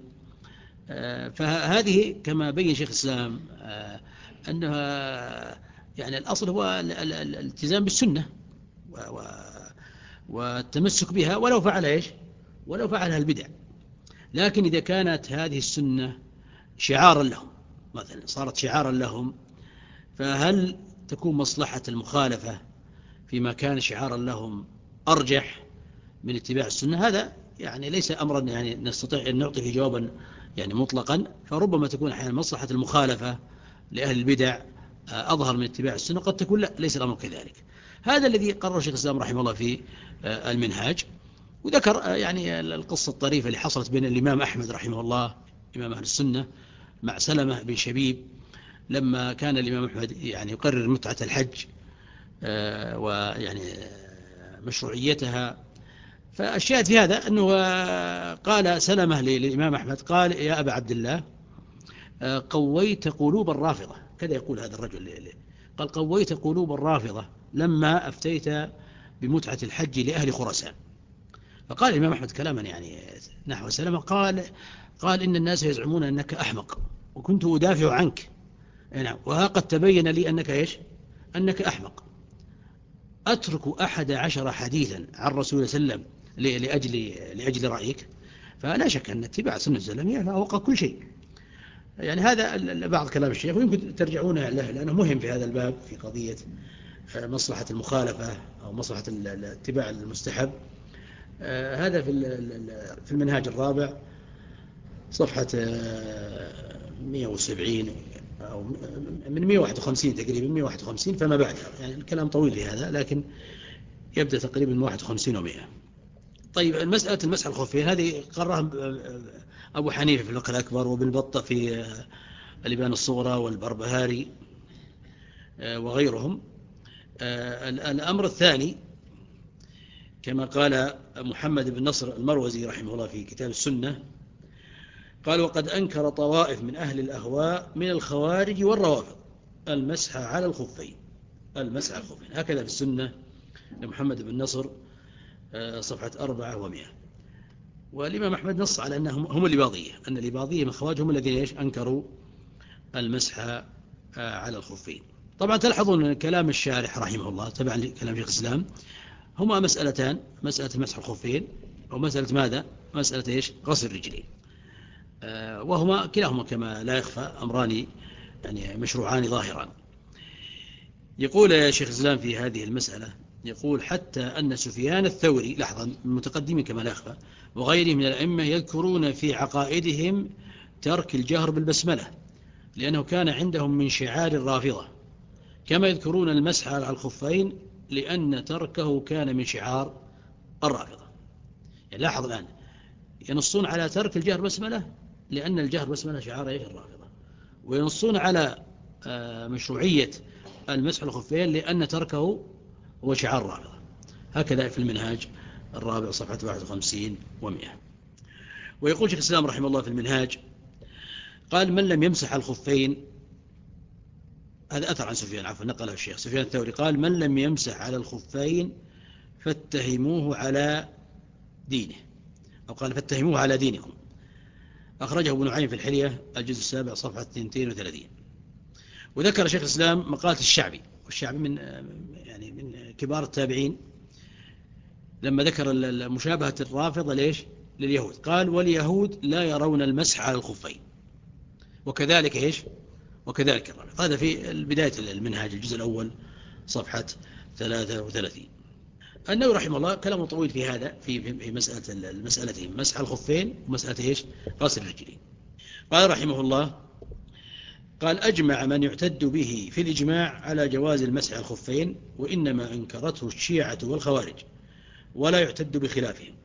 فهذه كما بين شيخ الإسلام أنها يعني الأصل هو الالتزام بالسنة والتمسك بها ولو فعل إيش ولو فعلها البدع. لكن إذا كانت هذه السنة شعارا لهم، مثلا صارت شعارا لهم، فهل تكون مصلحة المخالفة فيما كان شعارا لهم أرجح من اتباع السنة؟ هذا يعني ليس أمرا يعني نستطيع أن نعطيه جوابا يعني مطلقا، فربما تكون أحيانا مصلحة المخالفة لأهل البدع أظهر من اتباع السنة، قد تكون لا ليس الأمر كذلك. هذا الذي قرر شيخ الإسلام رحمه الله في المنهاج، وذكر يعني القصة الطريفة اللي حصلت بين الإمام أحمد رحمه الله إمام أهل السنة مع سلمة بن شبيب، لما كان الإمام أحمد يعني يقرر متعة الحج ويعني مشروعيتها. فالشاهد في هذا أنه قال سلمة للإمام أحمد قال يا أبا عبد الله قويت قلوب الرافضة، كذا يقول هذا الرجل، قال قويت قلوب الرافضة لما أفتيت بمتعة الحج لأهل خراسان. فقال الإمام أحمد كلاما يعني نحو سلمة، قال قال إن الناس يزعمون أنك أحمق وكنت أدافع عنك، وها قد تبين لي أنك إيش أنك أحمق. أترك أحد عشر حديثا عن رسول صلى الله عليه وسلم لأجل, لأجل رأيك؟ فلا شك أن اتباع سنة الزلمية فوق كل شيء. يعني هذا بعض كلام الشيخ، ويمكن ترجعون له لأنه مهم في هذا الباب في قضية مصلحة المخالفة أو مصلحة الاتباع المستحب. هذا في المنهاج الرابع صفحة مئة وسبعين أو من مئة وواحد وخمسين تقريبا مئة وواحد وخمسين فما بعدها، يعني الكلام طويل في هذا لكن يبدأ تقريبا من واحد وخمسين ومئة. طيب، المسألة المسح الخفين هذه قررها أبو حنيفة في الفقه الأكبر، وابن بطة في الإبانة الصغرى، والبربهاري وغيرهم. الأمر الثاني كما قال محمد بن نصر المروزي رحمه الله في كتاب السنة، قال: وقد أنكر طوائف من أهل الأهواء من الخوارج والروافض المسح على الخفين، المسح على الخفين. هكذا في السنة لمحمد بن نصر صفحة أربعة ومئة. والإمام أحمد نص على أنهم هم الإباضية، أن الإباضية من الخوارج هم الذين إيش أنكروا المسح على الخفين. طبعا تلاحظون كلام الشارح رحمه الله تبعا لكلام شيخ الإسلام، هما مسألتان: مسألة مسح الخفين ومسألة ماذا؟ مسألة إيش؟ غسل الرجلين. آه وهما كلاهما كما لا يخفى أمران يعني مشروعان ظاهران. يقول يا شيخ الإسلام في هذه المسألة، يقول: حتى أن سفيان الثوري، لحظا، المتقدمين كما لا يخفى، وغيره من الأئمة يذكرون في عقائدهم ترك الجهر بالبسملة لأنه كان عندهم من شعار الرافضة، كما يذكرون المسح على الخفين لأن تركه كان من شعار الرافضة. يعني لاحظ الآن ينصون على ترك الجهر بسملة لأن الجهر بسملة شعار الرافضة، وينصون على مشروعية المسح على الخفين لأن تركه هو شعار الرافضة. هكذا في المنهاج الرابع صفحة واحد وخمسين ومئة. ويقول شيخ الإسلام رحمه الله في المنهاج، قال: من لم يمسح الخفين، هذا أثر عن سفيان، عفوا نقله الشيخ سفيان الثوري، قال: من لم يمسح على الخفين فاتهموه على دينه، أو قال: فاتهموه على دينكم. أخرجه ابن نعيم في الحلية الجزء السابع صفحة اثنين وثلاثين. وذكر شيخ الإسلام مقالة الشعبي، والشعبي من يعني من كبار التابعين، لما ذكر مشابهة الرافضة ليش لليهود، قال: واليهود لا يرون المسح على الخفين، وكذلك إيش وكذلك الرافضة. هذا في بداية المنهاج الجزء الأول صفحة ثلاثة وثلاثين. النووي رحمه الله كلامه طويل في هذا، في في مسألة المسألتين: مسح الخفين ومسألة إيش غسل الرجلين. قال رحمه الله، قال: أجمع من يعتد به في الإجماع على جواز المسح على الخفين، وإنما أنكرته الشيعة والخوارج ولا يعتد بخلافهم.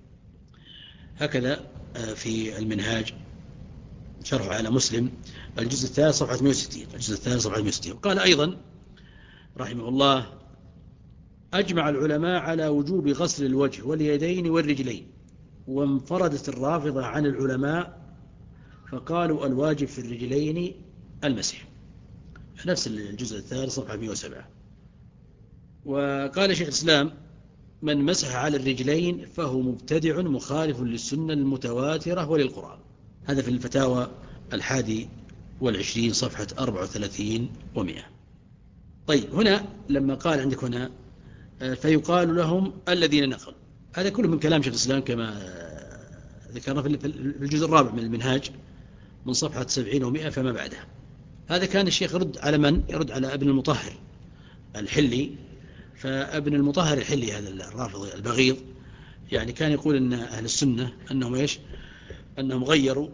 هكذا في المنهاج شرح على مسلم الجزء الثالث صفحة مئة وستين، الجزء الثالث صفحة مئة وستين. وقال أيضا رحمه الله: أجمع العلماء على وجوب غسل الوجه واليدين والرجلين، وانفردت الرافضة عن العلماء فقالوا الواجب في الرجلين المسح. نفس الجزء الثالث صفحة مئة وسبعة. وقال شيخ الإسلام: من مسح على الرجلين فهو مبتدع مخالف للسنة المتواترة وللقرآن. هذا في الفتاوى الحادي والعشرين صفحة أربعة وثلاثين ومئة. طيب، هنا لما قال عندك هنا فيقال لهم الذين نقلوا، هذا كله من كلام شيخ الإسلام كما ذكرنا في الجزء الرابع من المنهاج من صفحة سبعين ومئة فما بعدها. هذا كان الشيخ يرد على من؟ يرد على ابن المطهر الحلي. فابن المطهر الحلي هذا الرافضي البغيض يعني كان يقول أن أهل السنة أنهم إيش أنهم غيروا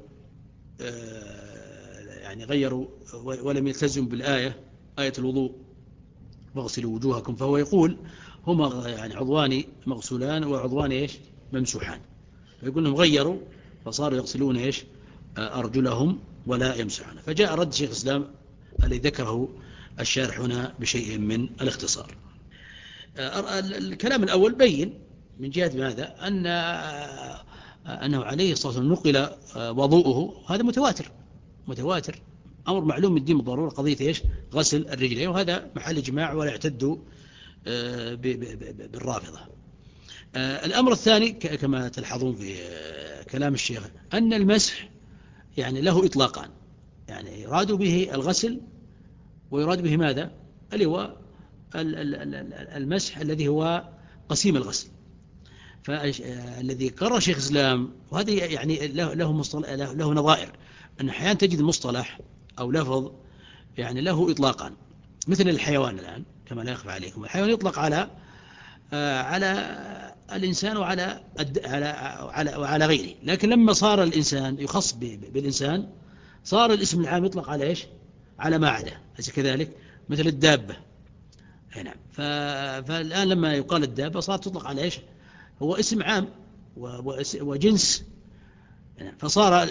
يعني غيروا ولم يلتزموا بالآية، آية الوضوء: واغسلوا وجوهكم. فهو يقول هما يعني عضوان مغسولان وعضوان إيش ممسوحان، فيقول لهم غيروا فصاروا يغسلون إيش أرجلهم ولا يمسحون. فجاء رد شيخ الإسلام الذي ذكره الشارح هنا بشيء من الاختصار. الكلام الأول بين من جهة ماذا؟ أن أنه عليه الصلاة والسلام نقل وضوءه، هذا متواتر متواتر أمر معلوم من الدين بالضرورة، قضية إيش غسل الرجلين، وهذا محل إجماع ولا يعتد بالرافضة. الأمر الثاني كما تلحظون في كلام الشيخ أن المسح يعني له إطلاقان، يعني يراد به الغسل ويراد به ماذا؟ اللي هو المسح الذي هو قسيم الغسل. فالذي قرر شيخ الإسلام، وهذا يعني له له, له, له نظائر، أن أحيانا تجد المصطلح أو لفظ يعني له إطلاقان، مثل الحيوان الآن كما لا يخفى عليكم، الحيوان يطلق على على الإنسان وعلى على على وعلى غيره، لكن لما صار الإنسان يخص بالإنسان صار الاسم العام يطلق على إيش على ما عدا، أليس كذلك؟ مثل الدابة. نعم. فالآن لما يقال الدابة صارت تطلق على إيش هو اسم عام وجنس، فصار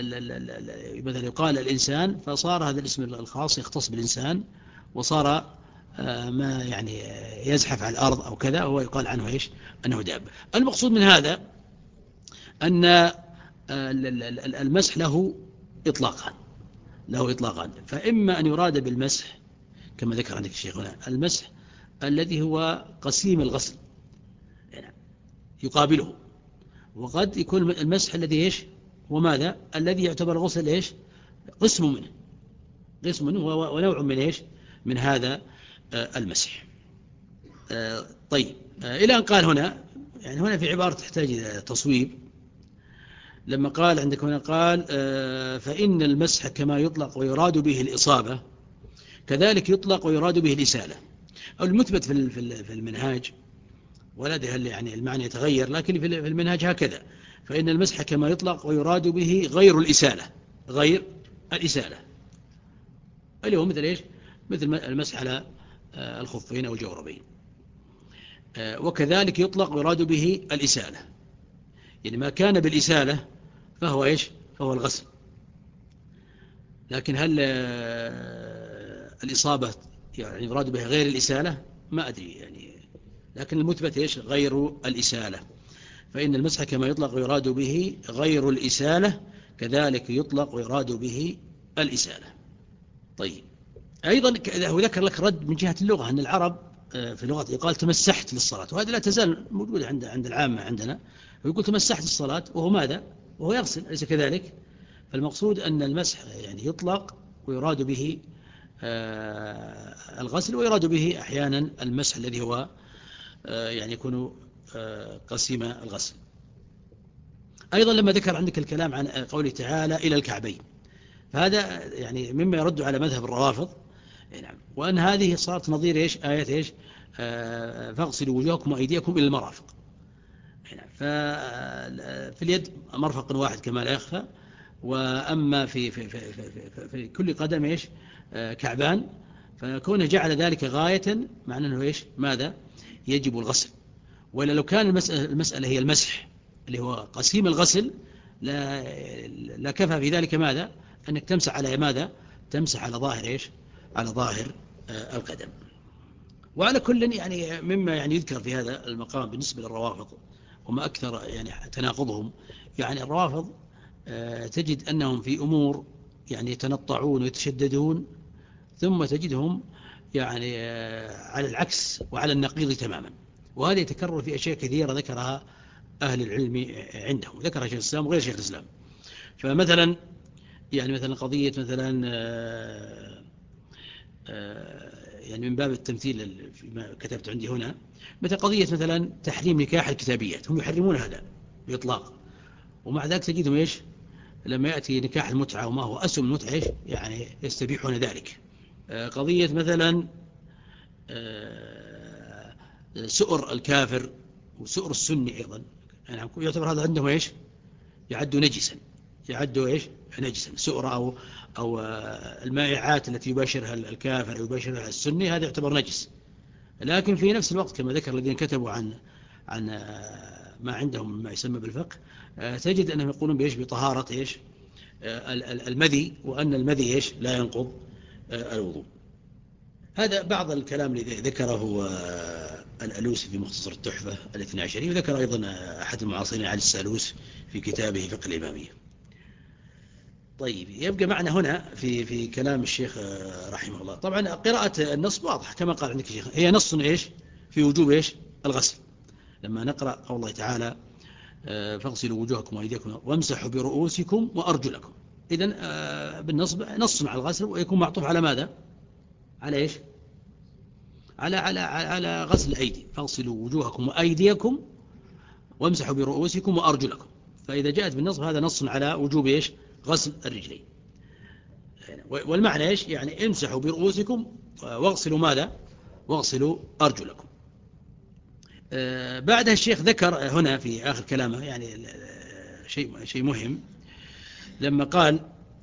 مثلا يقال الإنسان فصار هذا الاسم الخاص يختص بالإنسان، وصار ما يعني يزحف على الأرض أو كذا، هو يقال عنه إيش؟ أنه دابة. المقصود من هذا أن المسح له إطلاقا له إطلاقا فإما أن يراد بالمسح كما ذكر عندك الشيخ هنا المسح الذي هو قسيم الغسل يعني يقابله، وقد يكون المسح الذي إيش هو ماذا الذي يعتبر غسل إيش قسم منه قسم منه ونوع من إيش من هذا المسح. طيب إلى أن قال هنا يعني هنا في عبارة تحتاج إلى تصويب، لما قال عندك هنا قال فإن المسح كما يطلق ويراد به الإصابة كذلك يطلق ويراد به الإسالة. أو المثبت في المنهاج ولا ده يعني المعنى يتغير، لكن في المنهاج هكذا، فإن المسح كما يطلق ويراد به غير الإسالة غير الإسالة اللي هو مثل إيش مثل المسح على الخفين أو الجوربين. وكذلك يطلق ويراد به الإسالة، يعني ما كان بالإسالة فهو إيش فهو الغسل، لكن هل الإصابة يعني يراد بها غير الإسالة ما أدري يعني، لكن المثبت إيش غير الإسالة. فإن المسح كما يطلق ويراد به غير الإسالة كذلك يطلق ويراد به الإسالة. طيب أيضا هو ذكر لك رد من جهة اللغة أن العرب في اللغة يقال تمسحت للصلاة، وهذا لا تزال موجودة عند عند العامة عندنا، ويقول تمسحت للصلاة وهو ماذا وهو يغسل أليس كذلك؟ فالمقصود أن المسح يعني يطلق ويراد به الغسل، ويراد به أحيانا المسح الذي هو يعني يكون قسيم الغسل. أيضا لما ذكر عندك الكلام عن قوله تعالى إلى الكعبين، فهذا يعني مما يرد على مذهب الروافض، نعم، وأن هذه صارت نظير إيش آية إيش فاغسلوا وجوهكم وأيديكم إلى المرافق. ففي اليد مرفق واحد كما لا يخفى، وأما في, في, في, في, في, في كل قدم إيش كعبان، فكونه جعل ذلك غاية معنى أنه إيش ماذا يجب الغسل. ولا لو كان المسألة, المسألة هي المسح اللي هو قسيم الغسل لا, لا كفى في ذلك ماذا أنك تمسح على ماذا تمسح على ظاهر إيش على ظاهر آه القدم. وعلى كل يعني مما يعني يذكر في هذا المقام بالنسبة للروافض وما أكثر يعني تناقضهم، يعني الروافض آه تجد أنهم في أمور يعني يتنطعون ويتشددون، ثم تجدهم يعني آه على العكس وعلى النقيض تماما، وهذا يتكرر في أشياء كثيرة ذكرها أهل العلم عندهم، ذكرها شيخ الإسلام وغير شيخ الإسلام. فمثلا يعني مثلا قضية مثلا آآ آآ يعني من باب التمثيل فيما كتبت عندي هنا، مثل قضية مثلا تحريم نكاح الكتابيات، هم يحرمون هذا بإطلاق، ومع ذلك تجدهم إيش لما يأتي نكاح المتعة وما هو أسم المتعة إيش يعني يستبيحون ذلك. قضية مثلا سؤر الكافر وسؤر السني أيضا يعني يعتبر هذا عندهم إيش يعد نجسا يعد إيش نجسا سؤر أو أو المائعات التي يباشرها الكافر يباشرها السني هذا يعتبر نجس. لكن في نفس الوقت كما ذكر الذين كتبوا عن عن ما عندهم ما يسمى بالفقه، تجد أنهم يقولون بإيش بطهارة إيش المذي، وأن المذي إيش لا ينقض الوضوء. هذا بعض الكلام الذي ذكره الألوسي في مختصر التحفة الاثنى عشري، وذكر أيضا أحد المعاصرين علي السالوس في كتابه فقه الإمامية. طيب يبقى معنا هنا في في كلام الشيخ رحمه الله. طبعا قراءة النص واضح كما قال عندك الشيخ، هي نص إيش في وجوب إيش الغسل. لما نقرأ قول الله تعالى فاغسلوا وجوهكم وأيديكم وامسحوا برؤوسكم وأرجلكم، إذن بالنصب نص على الغسل، ويكون معطوف على ماذا على إيش على على على غسل الأيدي، فاغسلوا وجوهكم وأيديكم وامسحوا برؤوسكم وأرجلكم. فإذا جاءت بالنصب هذا نص على وجوب إيش غسل الرجلين. والمعنى إيش يعني امسحوا برؤوسكم واغسلوا ماذا واغسلوا أرجلكم. آه بعدها الشيخ ذكر هنا في آخر كلامه يعني شيء شيء مهم لما قال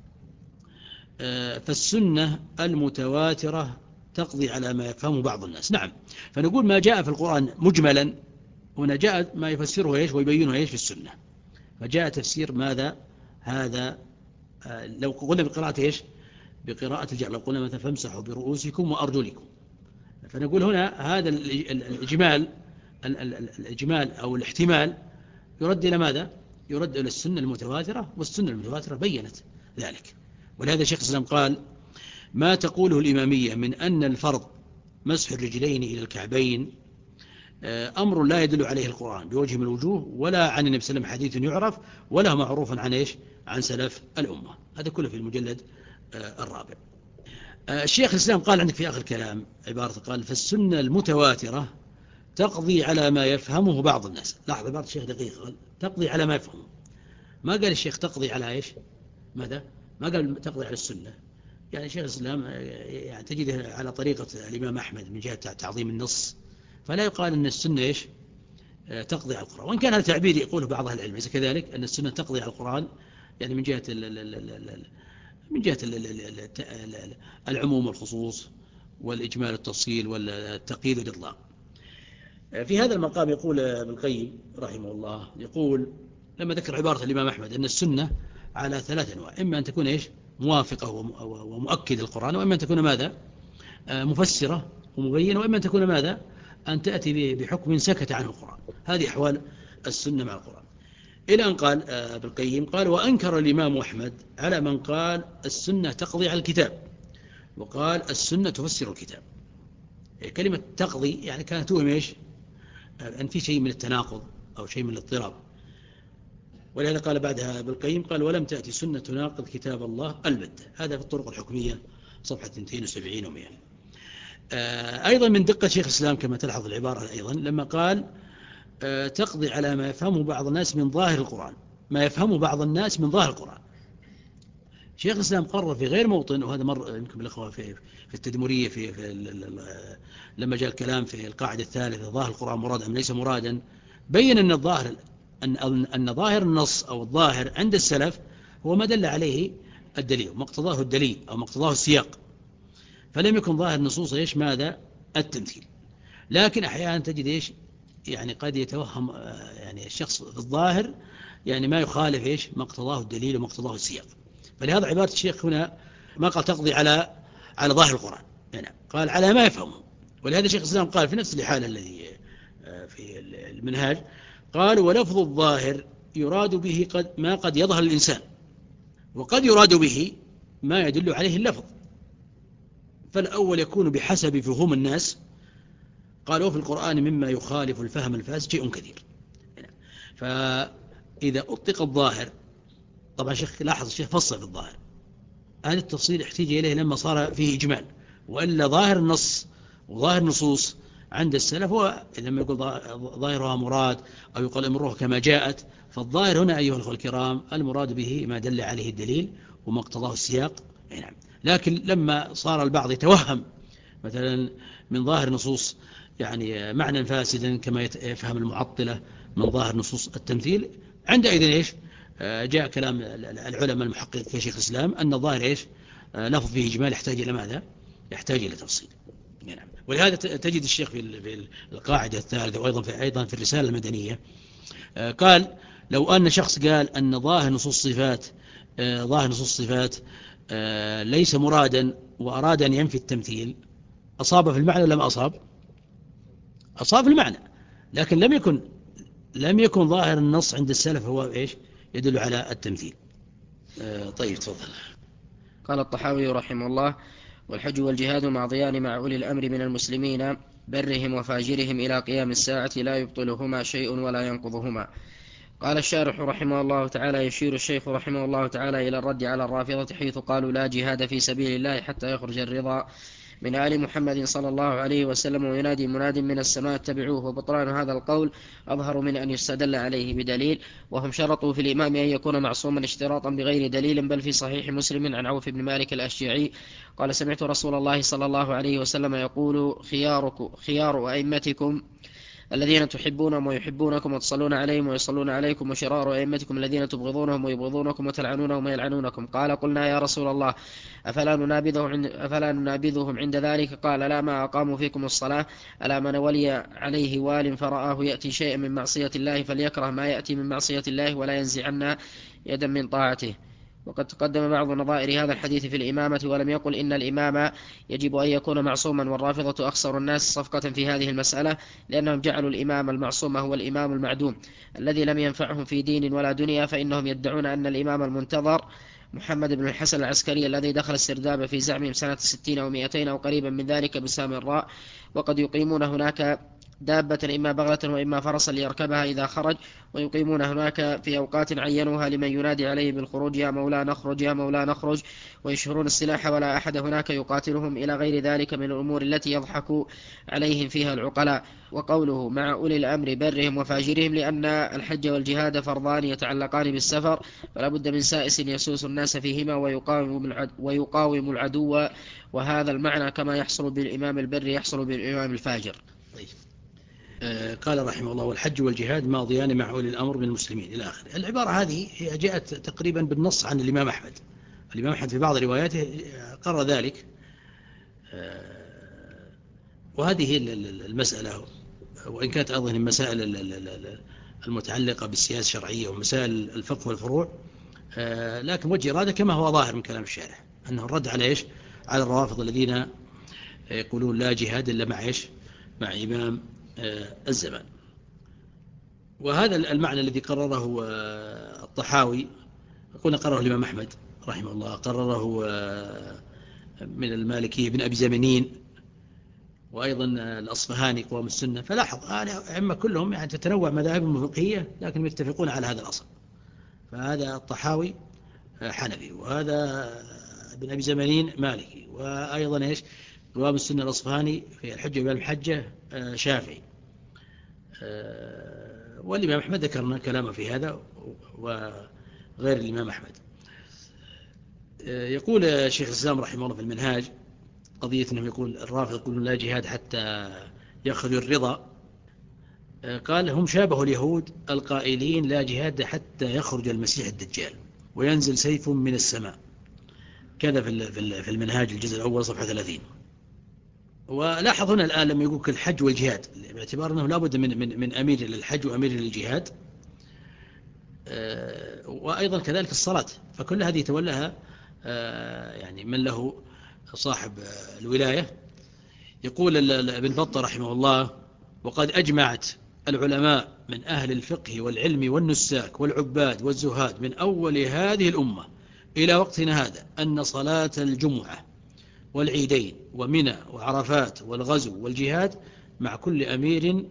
آه فالسنة المتواترة تقضي على ما يفهمه بعض الناس. نعم، فنقول ما جاء في القرآن مجملا هنا جاء ما يفسره إيش ويبينه إيش في السنة. فجاء تفسير ماذا هذا آه لو قلنا بقراءة إيش بقراءة الجر، لو قلنا مثلا فامسحوا برؤوسكم وأرجلكم، فنقول هنا هذا الإجمال الإجمال أو الاحتمال يرد إلى ماذا؟ يرد إلى السنة المتواترة، والسنة المتواترة بينت ذلك. ولهذا شيخ الإسلام قال: ما تقوله الإمامية من أن الفرض مسح الرجلين إلى الكعبين أمر لا يدل عليه القرآن بوجه من الوجوه، ولا عن النبي صلى الله عليه وسلم حديث يعرف، ولا معروف عن إيش؟ عن سلف الأمة. هذا كله في المجلد الرابع. الشيخ الإسلام قال عندك في آخر الكلام عبارة قال: فالسنة المتواترة تقضي على ما يفهمه بعض الناس. لاحظ عبارة الشيخ دقيق، قال تقضي على ما يفهمه، ما قال الشيخ تقضي على إيش؟ ماذا؟ ما قال تقضي على السنة. يعني شيخ الإسلام يعني تجده على طريقة الإمام أحمد من جهة تعظيم النص، فلا يقال أن السنة إيش؟ تقضي على القرآن، وإن كان هذا تعبير يقوله بعض أهل العلم كذلك، أن السنة تقضي على القرآن يعني من جهة من جهة العموم والخصوص والإجمال التفصيل والتقييد والإطلاق. في هذا المقام يقول ابن القيم رحمه الله، يقول لما ذكر عبارة الإمام أحمد أن السنة على ثلاث أنواع: إما أن تكون إيش؟ موافقة ومؤكد القرآن، وإما أن تكون ماذا؟ مفسرة ومبينة، وإما أن تكون ماذا؟ أن تأتي بحكم سكت عنه القرآن. هذه أحوال السنة مع القرآن. إلى أن قال ابن القيم قال: وأنكر الإمام أحمد على من قال السنة تقضي على الكتاب، وقال السنة تفسر الكتاب. كلمة تقضي يعني كانت توهم إيش؟ أن في شيء من التناقض أو شيء من الاضطراب. ولهذا قال بعدها ابن القيم قال: ولم تأتي سنة تناقض كتاب الله البتة. هذا في الطرق الحكمية صفحة اثنين وسبعين ومئة. أيضا من دقة شيخ الإسلام كما تلحظ العبارة أيضا لما قال تقضي على ما يفهمه بعض الناس من ظاهر القرآن، ما يفهمه بعض الناس من ظاهر القرآن. شيخ الإسلام قرر في غير موطن، وهذا مر يمكن بالأخوة في في التدمرية في, في لما جاء الكلام في القاعدة الثالثة ظاهر القرآن مراد أم ليس مرادا، بين أن الظاهر أن أن ظاهر النص أو الظاهر عند السلف هو ما دل عليه الدليل وما اقتضاه الدليل أو ما اقتضاه السياق، فلم يكن ظاهر النصوص إيش؟ ماذا؟ التمثيل. لكن أحيانا تجد إيش؟ يعني قد يتوهم يعني الشخص في الظاهر يعني ما يخالف إيش؟ ما اقتضاه الدليل وما اقتضاه السياق. فلهذا عبارة الشيخ هنا ما قال تقضي على على ظاهر القرآن، يعني قال على ما يفهمه. ولهذا شيخ الإسلام قال في نفس الحالة الذي في المنهاج قال: ولفظ الظاهر يراد به قد ما قد يظهر الإنسان، وقد يراد به ما يدل عليه اللفظ. فالأول يكون بحسب فهوم الناس، قالوا في القرآن مما يخالف الفهم الفاسد شيء كثير. فإذا أطلق الظاهر، طبعا الشيخ لاحظ الشيخ فصل في الظاهر، هذا التفصيل احتاج إليه لما صار فيه إجمال، وإلا ظاهر النص وظاهر النصوص عند السلف هو لما يقول ظاهرها مراد أو يقول أمره كما جاءت، فالظاهر هنا أيها الأخوة الكرام المراد به ما دل عليه الدليل وما اقتضاه السياق. نعم. لكن لما صار البعض يتوهم مثلا من ظاهر نصوص يعني معنى فاسدا كما يفهم المعطلة من ظاهر نصوص التمثيل، عندئذ إيش؟ جاء كلام العلماء المحقق كشيخ الإسلام أن الظاهر إيش؟ لفظ فيه إجمال يحتاج إلى ماذا؟ يحتاج إلى تفصيل. نعم. ولهذا تجد الشيخ في القاعدة الثالثة وأيضا في أيضا في الرسالة المدنية قال: لو أن شخص قال أن ظاهر نصوص الصفات ظاهر نصوص الصفات ليس مرادا وأراد أن ينفي التمثيل، أصاب في المعنى ولا ما أصاب؟ أصاب في المعنى، لكن لم يكن لم يكن ظاهر النص عند السلف هو إيش؟ يدل على التمثيل. طيب تفضل. قال الطحاوي رحمه الله: والحج والجهاد ماضيان مع أولي الأمر من المسلمين برهم وفاجرهم إلى قيام الساعة لا يبطلهما شيء ولا ينقضهما. قال الشارح رحمه الله تعالى: يشير الشيخ رحمه الله تعالى إلى الرد على الرافضة حيث قالوا لا جهاد في سبيل الله حتى يخرج الرضا من آل محمد صلى الله عليه وسلم وينادي مناد من السماء اتبعوه. وبطلان هذا القول أظهر من أن يستدل عليه بدليل، وهم شرطوا في الإمام أن يكون معصوما اشتراطا بغير دليل، بل في صحيح مسلم عن عوف بن مالك الأشجعي قال: سمعت رسول الله صلى الله عليه وسلم يقول: خياركم خيار أئمتكم الذين تحبونهم ويحبونكم وتصلون عليهم ويصلون عليكم، وشرار أئمتكم الذين تبغضونهم ويبغضونكم وتلعنونهم ويلعنونكم. قال: قلنا يا رسول الله أفلا ننابذهم عند, أفلا ننابذهم عند ذلك؟ قال: لا، ما أقاموا فيكم الصلاة. ألا من ولي عليه وال فرآه يأتي شيئا من معصية الله فليكره ما يأتي من معصية الله ولا ينزعن يدا من طاعته. وقد تقدم بعض نظائر هذا الحديث في الإمامة، ولم يقل إن الإمام يجب أن يكون معصوما، والرافضة أخسر الناس صفقة في هذه المسألة، لأنهم جعلوا الإمام المعصوم هو الإمام المعدوم الذي لم ينفعهم في دين ولا دنيا، فإنهم يدعون أن الإمام المنتظر محمد بن الحسن العسكري الذي دخل السرداب في زعمهم سنة ستين أو مئتين أو قريبا من ذلك بسامراء، وقد يقيمون هناك دابة إما بغلة وإما فرسا ليركبها إذا خرج، ويقيمون هناك في أوقات عينوها لمن ينادي عليه بالخروج: يا مولا نخرج يا مولا نخرج، ويشهرون السلاح ولا أحد هناك يقاتلهم، إلى غير ذلك من الأمور التي يضحك عليهم فيها العقلاء. وقوله مع أولي الأمر برهم وفاجرهم، لأن الحج والجهاد فرضان يتعلقان بالسفر، فلا بد من سائس يسوس الناس فيهما ويقاوم العدو، وهذا المعنى كما يحصل بالإمام البر يحصل بالإمام الفاجر. طيب. آه قال رحمه الله: والحج والجهاد ماضيان مع أولي الأمر من المسلمين، إلى آخره. العبارة هذه هي جاءت تقريبا بالنص عن الإمام أحمد. الإمام أحمد في بعض رواياته قرر ذلك، آه وهذه المسألة، وإن كانت أيضا المسائل المتعلقة بالسياسة الشرعية ومسائل الفقه والفروع، آه لكن وجه إرادة كما هو ظاهر من كلام الشارح أنه الرد على إيش؟ على الروافض الذين يقولون لا جهاد إلا مع إيش؟ مع إمام آه الزمان. وهذا المعنى الذي قرره آه الطحاوي، قلنا قرره الإمام أحمد رحمه الله، قرره آه من المالكي بن أبي زمنين، وأيضا الأصفهاني قوام السنة. فلاحظ أئمة كلهم يعني تتنوع مذاهبهم الفقهية لكن يتفقون على هذا الأصل. فهذا الطحاوي حنفي، وهذا ابن أبي زمنين مالكي، وأيضا إيش قوام السنة الأصفهاني في الحجة والمحجة شافعي، والإمام أحمد ذكرنا كلامه في هذا وغير الإمام أحمد. يقول شيخ الإسلام رحمه الله في المنهاج قضية أنه يقول الرافض يقولون لا جهاد حتى يأخذوا الرضا، قال هم شابه اليهود القائلين لا جهاد حتى يخرج المسيح الدجال وينزل سيف من السماء، كذا في المنهاج الجزء الأول صفحة ثلاثين. ولاحظ هنا الآن لما يقول الحج والجهاد، باعتبار أنه لابد من, من, من أمير للحج وأمير للجهاد، وأيضا كذلك الصلاة، فكل هذه يتولاها يعني من له صاحب الولاية. يقول ابن بطة رحمه الله: وقد أجمعت العلماء من أهل الفقه والعلم والنساك والعباد والزهاد من أول هذه الأمة إلى وقتنا هذا أن صلاة الجمعة والعيدين ومنى وعرفات والغزو والجهاد مع كل أمير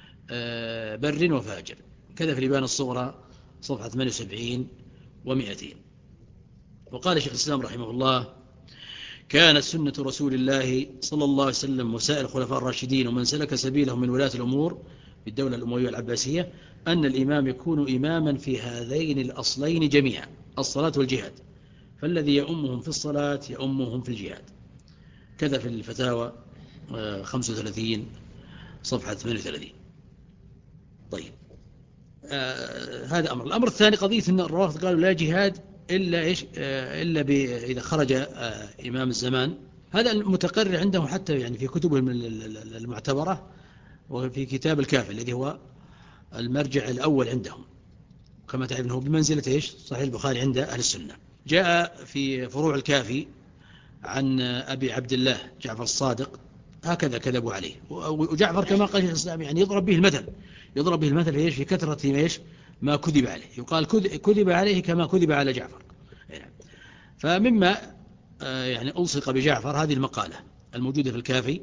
بر وفاجر، كذا في الإبانة الصغرى صفحة ثمانية وسبعين ومئتين. وقال شيخ الإسلام رحمه الله: كانت سنة رسول الله صلى الله عليه وسلم وسائر الخلفاء الراشدين ومن سلك سبيلهم من ولاة الأمور بالدولة الأموية العباسية أن الإمام يكون إماما في هذين الأصلين جميعا، الصلاة والجهاد، فالذي يؤمهم في الصلاة يؤمهم في الجهاد، كذا في الفتاوى خمسة وثلاثين صفحة ثمانية وثلاثين. طيب، آه هذا أمر. الأمر الثاني قضية أن الروافض قالوا لا جهاد إلا, إيش آه إلا إذا خرج آه إمام الزمان. هذا المتقرر عندهم حتى يعني في كتبهم المعتبرة، وفي كتاب الكافي الذي هو المرجع الأول عندهم، كما تعرف أنه بمنزلة إيش صحيح البخاري عند أهل السنة. جاء في فروع الكافي عن أبي عبد الله جعفر الصادق هكذا كذبوا عليه، وجعفر كما قال الإسلام يعني يضرب به المثل، يضرب به المثل إيش في كثرة إيش ما كذب عليه، يقال كذب عليه كما كذب على جعفر. فمما يعني ألصق بجعفر هذه المقالة الموجودة في الكافي،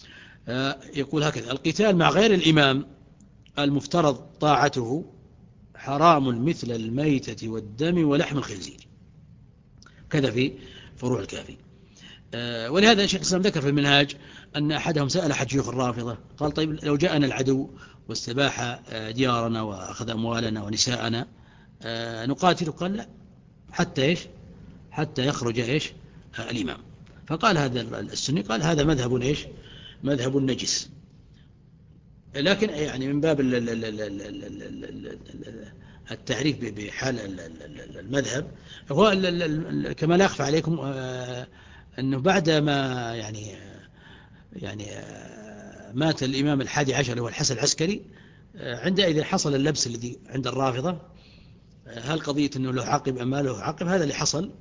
يقول هكذا: القتال مع غير الإمام المفترض طاعته حرام مثل الميتة والدم ولحم الخنزير، كذا في فروع الكافي. ولهذا الشيخ الإسلام ذكر في المنهاج أن أحدهم سأل أحد شيوخ الرافضة قال: طيب لو جاءنا العدو واستباح ديارنا وأخذ أموالنا ونساءنا نقاتل؟ قال: لا، حتى إيش حتى يخرج إيش الإمام. فقال هذا السني قال هذا مذهب إيش مذهب النجس. لكن يعني من باب التعريف بحال المذهب، هو كما لا يخفى عليكم أنه بعد ما يعني يعني مات الإمام الحادي عشر هو الحسن العسكري، عندئذ حصل اللبس الذي عند الرافضة هل قضية أنه له عقب أم ما له عقب، هذا اللي حصل.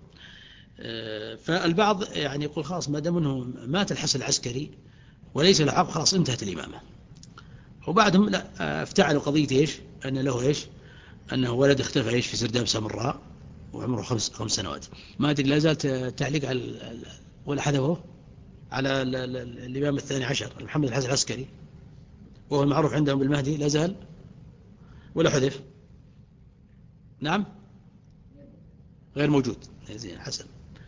فالبعض يعني يقول خلاص ما دام أنه مات الحسن العسكري وليس له عقب خلاص انتهت الإمامة. وبعدهم لا افتعلوا قضية إيش، أن له إيش، أنه ولد اختفى إيش في سرداب سامراء وعمره خمس خمس سنوات. ما أدري لا زالت تعليق على ولا حذفه على الإمام الثاني عشر محمد الحسن العسكري وهو المعروف عندهم بالمهدي، لا زال ولا حذف؟ نعم غير موجود. زين حسن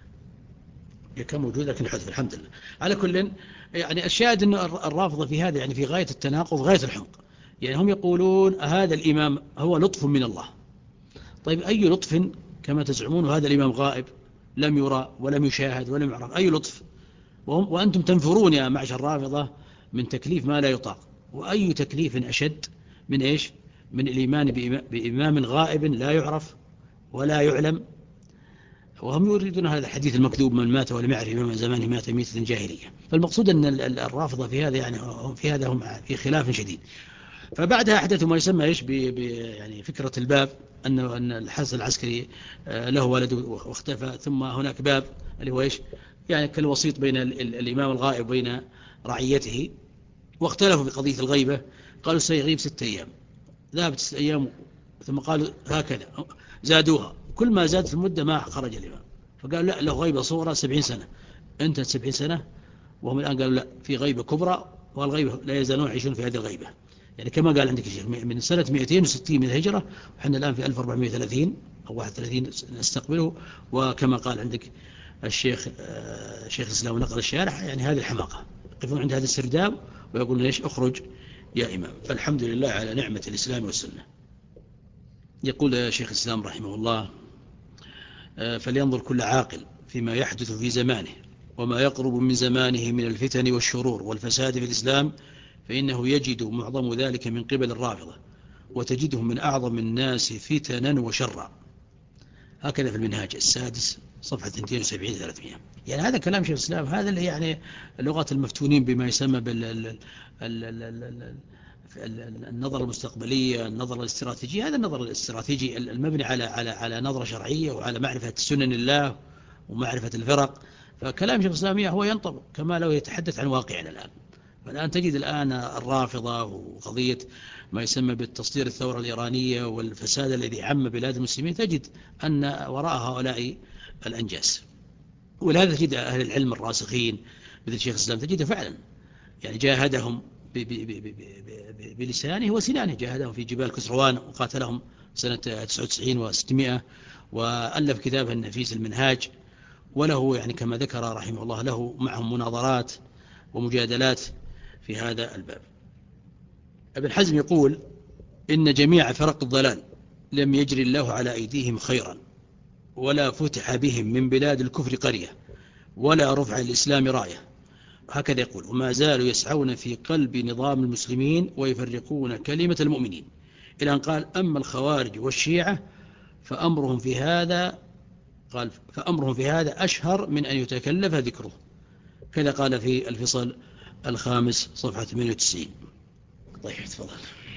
كان موجود لكن حذف الحمد لله. على كل يعني الشاهد أن الرافضة في هذا يعني في غاية التناقض غاية الحمق. يعني هم يقولون هذا الإمام هو لطف من الله. طيب أي لطف كما تزعمون هذا الإمام غائب لم يرى ولم يشاهد ولم يعرف، أي لطف؟ وأنتم تنفرون يا معشر الرافضة من تكليف ما لا يطاق. وأي تكليف أشد من إيش، من الإيمان بإمام غائب لا يعرف ولا يعلم. وهم يريدون هذا الحديث المكذوب من مات ولم يعرف إمام زمانه مات ميتة جاهلية. فالمقصود أن الرافضة في هذا يعني في هذا هم في خلاف شديد. فبعدها أحدثوا ما يسمى إيش ب يعني فكرة الباب، أنه أن الحسن العسكري له ولد واختفى، ثم هناك باب اللي هو إيش يعني كالوسيط بين الإمام الغائب وبين رعيته. واختلفوا في قضية الغيبة، قالوا سيغيب ستة أيام، ذهبت ستة أيام، ثم قالوا هكذا زادوها، كل ما زادت المدة ما خرج الإمام. فقال لا له غيبة صغرى سبعين سنة، انتهت سبعين سنة. وهم الآن قالوا لا في غيبة كبرى، والغيبة لا يزالون يعيشون في هذه الغيبة. يعني كما قال عندك الشيخ من سنة مئتين وستين من الهجرة، وحنا الآن في ألف وأربعمائة وثلاثين أو واحد وثلاثين نستقبله. وكما قال عندك الشيخ شيخ الإسلام ونقل الشارح يعني هذه الحماقة، يقفون عند هذا السرداب ويقولون ليش اخرج يا إمام. فالحمد لله على نعمة الإسلام والسنة. يقول شيخ الإسلام رحمه الله فلينظر كل عاقل فيما يحدث في زمانه وما يقرب من زمانه من الفتن والشرور والفساد في الإسلام، فإنه يجد معظم ذلك من قبل الرافضة، وتجدهم من أعظم الناس فتنا وشرا. هكذا في المنهاج السادس صفحة اثنين وسبعين ثلاثمائة. يعني هذا كلام شيخ الإسلام، هذا اللي يعني لغة المفتونين بما يسمى بال النظرة المستقبلية، النظرة الاستراتيجية. هذا النظر الاستراتيجي المبني على على على نظرة شرعية وعلى معرفة سنن الله ومعرفة الفرق. فكلام شيخ الإسلام هو ينطبق كما لو يتحدث عن واقعنا الآن. فالآن تجد الآن الرافضة وقضية ما يسمى بالتصدير الثورة الإيرانية والفساد الذي عم بلاد المسلمين، تجد أن وراء هؤلاء الأنجاس. ولهذا تجد أهل العلم الراسخين مثل شيخ الإسلام تجده فعلا يعني جاهدهم بلسانه وسنانه، جاهدهم في جبال كسروان وقاتلهم سنة تسعة وتسعين وستمائة، وألف كتابه النفيس المنهاج. وله يعني كما ذكر رحمه الله له معهم مناظرات ومجادلات في هذا الباب. ابن حزم يقول إن جميع فرق الضلال لم يجري الله على أيديهم خيرا، ولا فتح بهم من بلاد الكفر قرية، ولا رفع الإسلام راية. هكذا يقول وما زالوا يسعون في قلب نظام المسلمين ويفرقون كلمة المؤمنين، إلى أن قال أما الخوارج والشيعة فأمرهم في هذا قال فأمرهم في هذا أشهر من أن يتكلف ذكره. كذا قال في الفصل الخامس صفحة ثمانية وتسعين. طيب تفضل.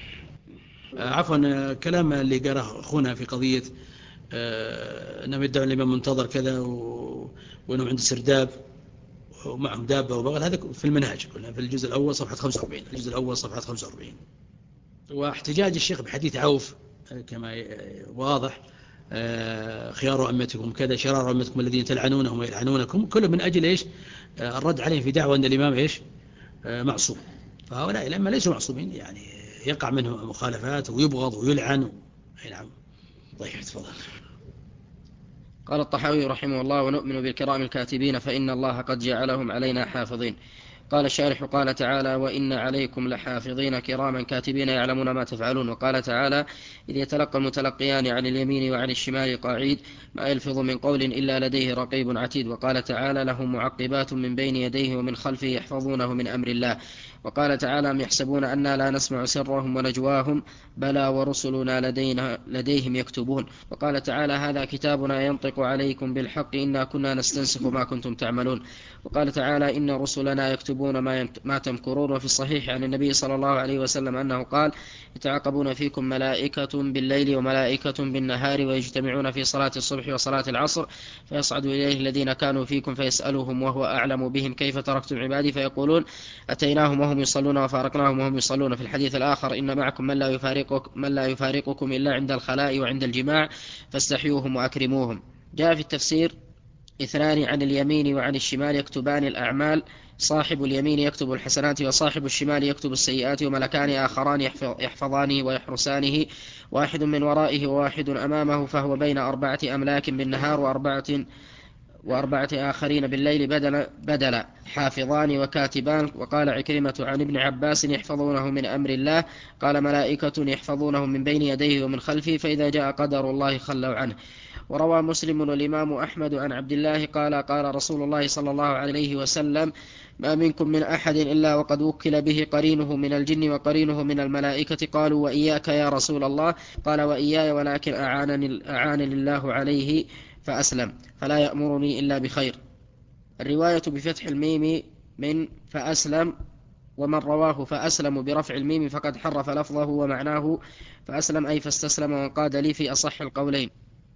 عفوا كلام اللي قرأ أخونا في قضية أنهم يدعون الإمام منتظر كذا وأنهم عند سرداب ومعهم دابة وبغل، هذا في المنهج في الجزء الأول صفحة خمسة وأربعين، الجزء الأول صفحة خمسة وأربعين. واحتجاج الشيخ بحديث عوف كما واضح خيار أمتكم كذا شرار أمتكم الذين تلعنونهم ويلعنونكم، كله من أجل إيش الرد عليهم في دعوة أن الإمام إيش معصوم. فهؤلاء لما ليسوا معصومين يعني يقع منهم مخالفات ويبغض ويلعن. نعم. طيب تفضل. قال الطحاوي رحمه الله ونؤمن بالكرام الكاتبين فإن الله قد جعلهم علينا حافظين. قال الشارح قال تعالى وإن عليكم لحافظين كراما كاتبين يعلمون ما تفعلون. وقال تعالى إذ يتلقى المتلقيان عن اليمين وعن الشمال قعيد ما يلفظ من قول إلا لديه رقيب عتيد. وقال تعالى له معقبات من بين يديه ومن خلفه يحفظونه من أمر الله. وقال تعالى أم يحسبون أنا لا نسمع سرهم ونجواهم بلى ورسلنا لدينا لديهم يكتبون. وقال تعالى هذا كتابنا ينطق عليكم بالحق إنا كنا نستنسخ ما كنتم تعملون. وقال تعالى إن رسلنا يكتبون ما, ما تمكرون. وفي الصحيح عن النبي صلى الله عليه وسلم أنه قال يتعاقبون فيكم ملائكة بالليل وملائكة بالنهار ويجتمعون في صلاة الصبح وصلاة العصر فيصعد إليه الذين كانوا فيكم فيسألهم وهو أعلم بهم كيف تركتم عبادي فيقولون أتيناهم وهم يصلون وفارقناهم وهم يصلون. في الحديث الآخر إن معكم من لا يفارقك من لا يفارقكم إلا عند الخلاء وعند الجماع فاستحيوهم وأكرموهم. جاء في التفسير اثنان عن اليمين وعن الشمال يكتبان الأعمال صاحب اليمين يكتب الحسنات وصاحب الشمال يكتب السيئات وملكان آخران يحفظانه ويحرسانه واحد من ورائه وواحد أمامه فهو بين أربعة أملاك بالنهار وأربعة وأربعة آخرين بالليل بدلا, بدلا حافظان وكاتبان. وقال عكرمة عن ابن عباس يحفظونه من أمر الله قال ملائكة يحفظونه من بين يديه ومن خلفه فإذا جاء قدر الله خلوا عنه. وروى مسلم والإمام أحمد عن عبد الله قال قال رسول الله صلى الله عليه وسلم ما منكم من أحد إلا وقد وكل به قرينه من الجن وقرينه من الملائكة قالوا وإياك يا رسول الله قال وإياي ولكن أعانني, أعانني الله عليه فأسلم فلا يأمرني إلا بخير. الرواية بفتح الميم من فأسلم ومن رواه فأسلم برفع الميم فقد حرف لفظه ومعناه فأسلم أي فاستسلم وانقاد لي في أصح القولين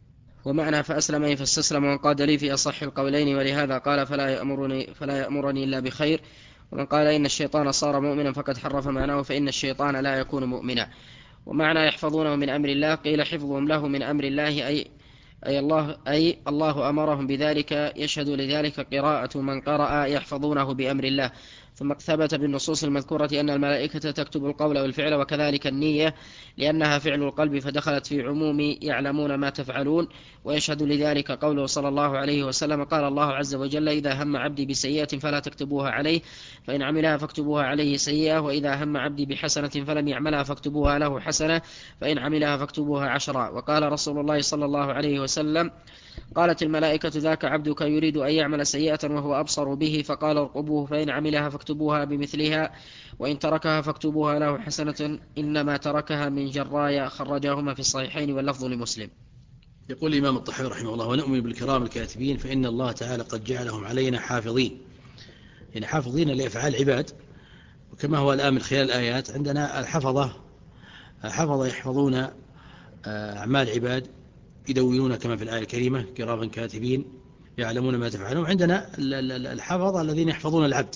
ومعنى فأسلم أي فاستسلم وانقاد لي في أصح القولين. ولهذا قال فلا يأمرني, فلا يأمرني إلا بخير. ومن قال إن الشيطان صار مؤمنا فقد حرف معناه فإن الشيطان لا يكون مؤمنا. ومعنى يحفظونه من أمر الله قيل حفظهم له من أمر الله أي أي الله, أي الله أمرهم بذلك يشهد لذلك قراءة من قرأ يحفظونه بأمر الله. ثم ثبت بالنصوص المذكورة أن الملائكة تكتب القول والفعل وكذلك النية لأنها فعل القلب فدخلت في عموم يعلمون ما تفعلون. ويشهد لذلك قوله صلى الله عليه وسلم قال الله عز وجل إذا هم عبدي بسيئة فلا تكتبوها عليه فإن عملها فاكتبوها عليه سيئة وإذا هم عبدي بحسنة فلم يعملها فاكتبوها له حسنة فإن عملها فاكتبوها عشرا. وقال رسول الله صلى الله عليه وسلم قالت الملائكة ذاك عبدك يريد أن يعمل سيئة وهو أبصر به فقال ارقبوه فإن عملها فاكتبوها بمثلها وإن تركها فاكتبوها له حسنة إنما تركها من جرايا. خرجهما في الصحيحين واللفظ لمسلم. يقول الإمام الطحاوي رحمه الله ونؤمن بالكرام الكاتبين فإن الله تعالى قد جعلهم علينا حافظين يعني حافظين لأفعال عباد. وكما هو الآن من خلال الآيات عندنا الحفظة حفظة يحفظون أعمال عباد يدونون كما في الآية الكريمة كراما كاتبين يعلمون ما تفعلون. عندنا الحفظة الذين يحفظون العبد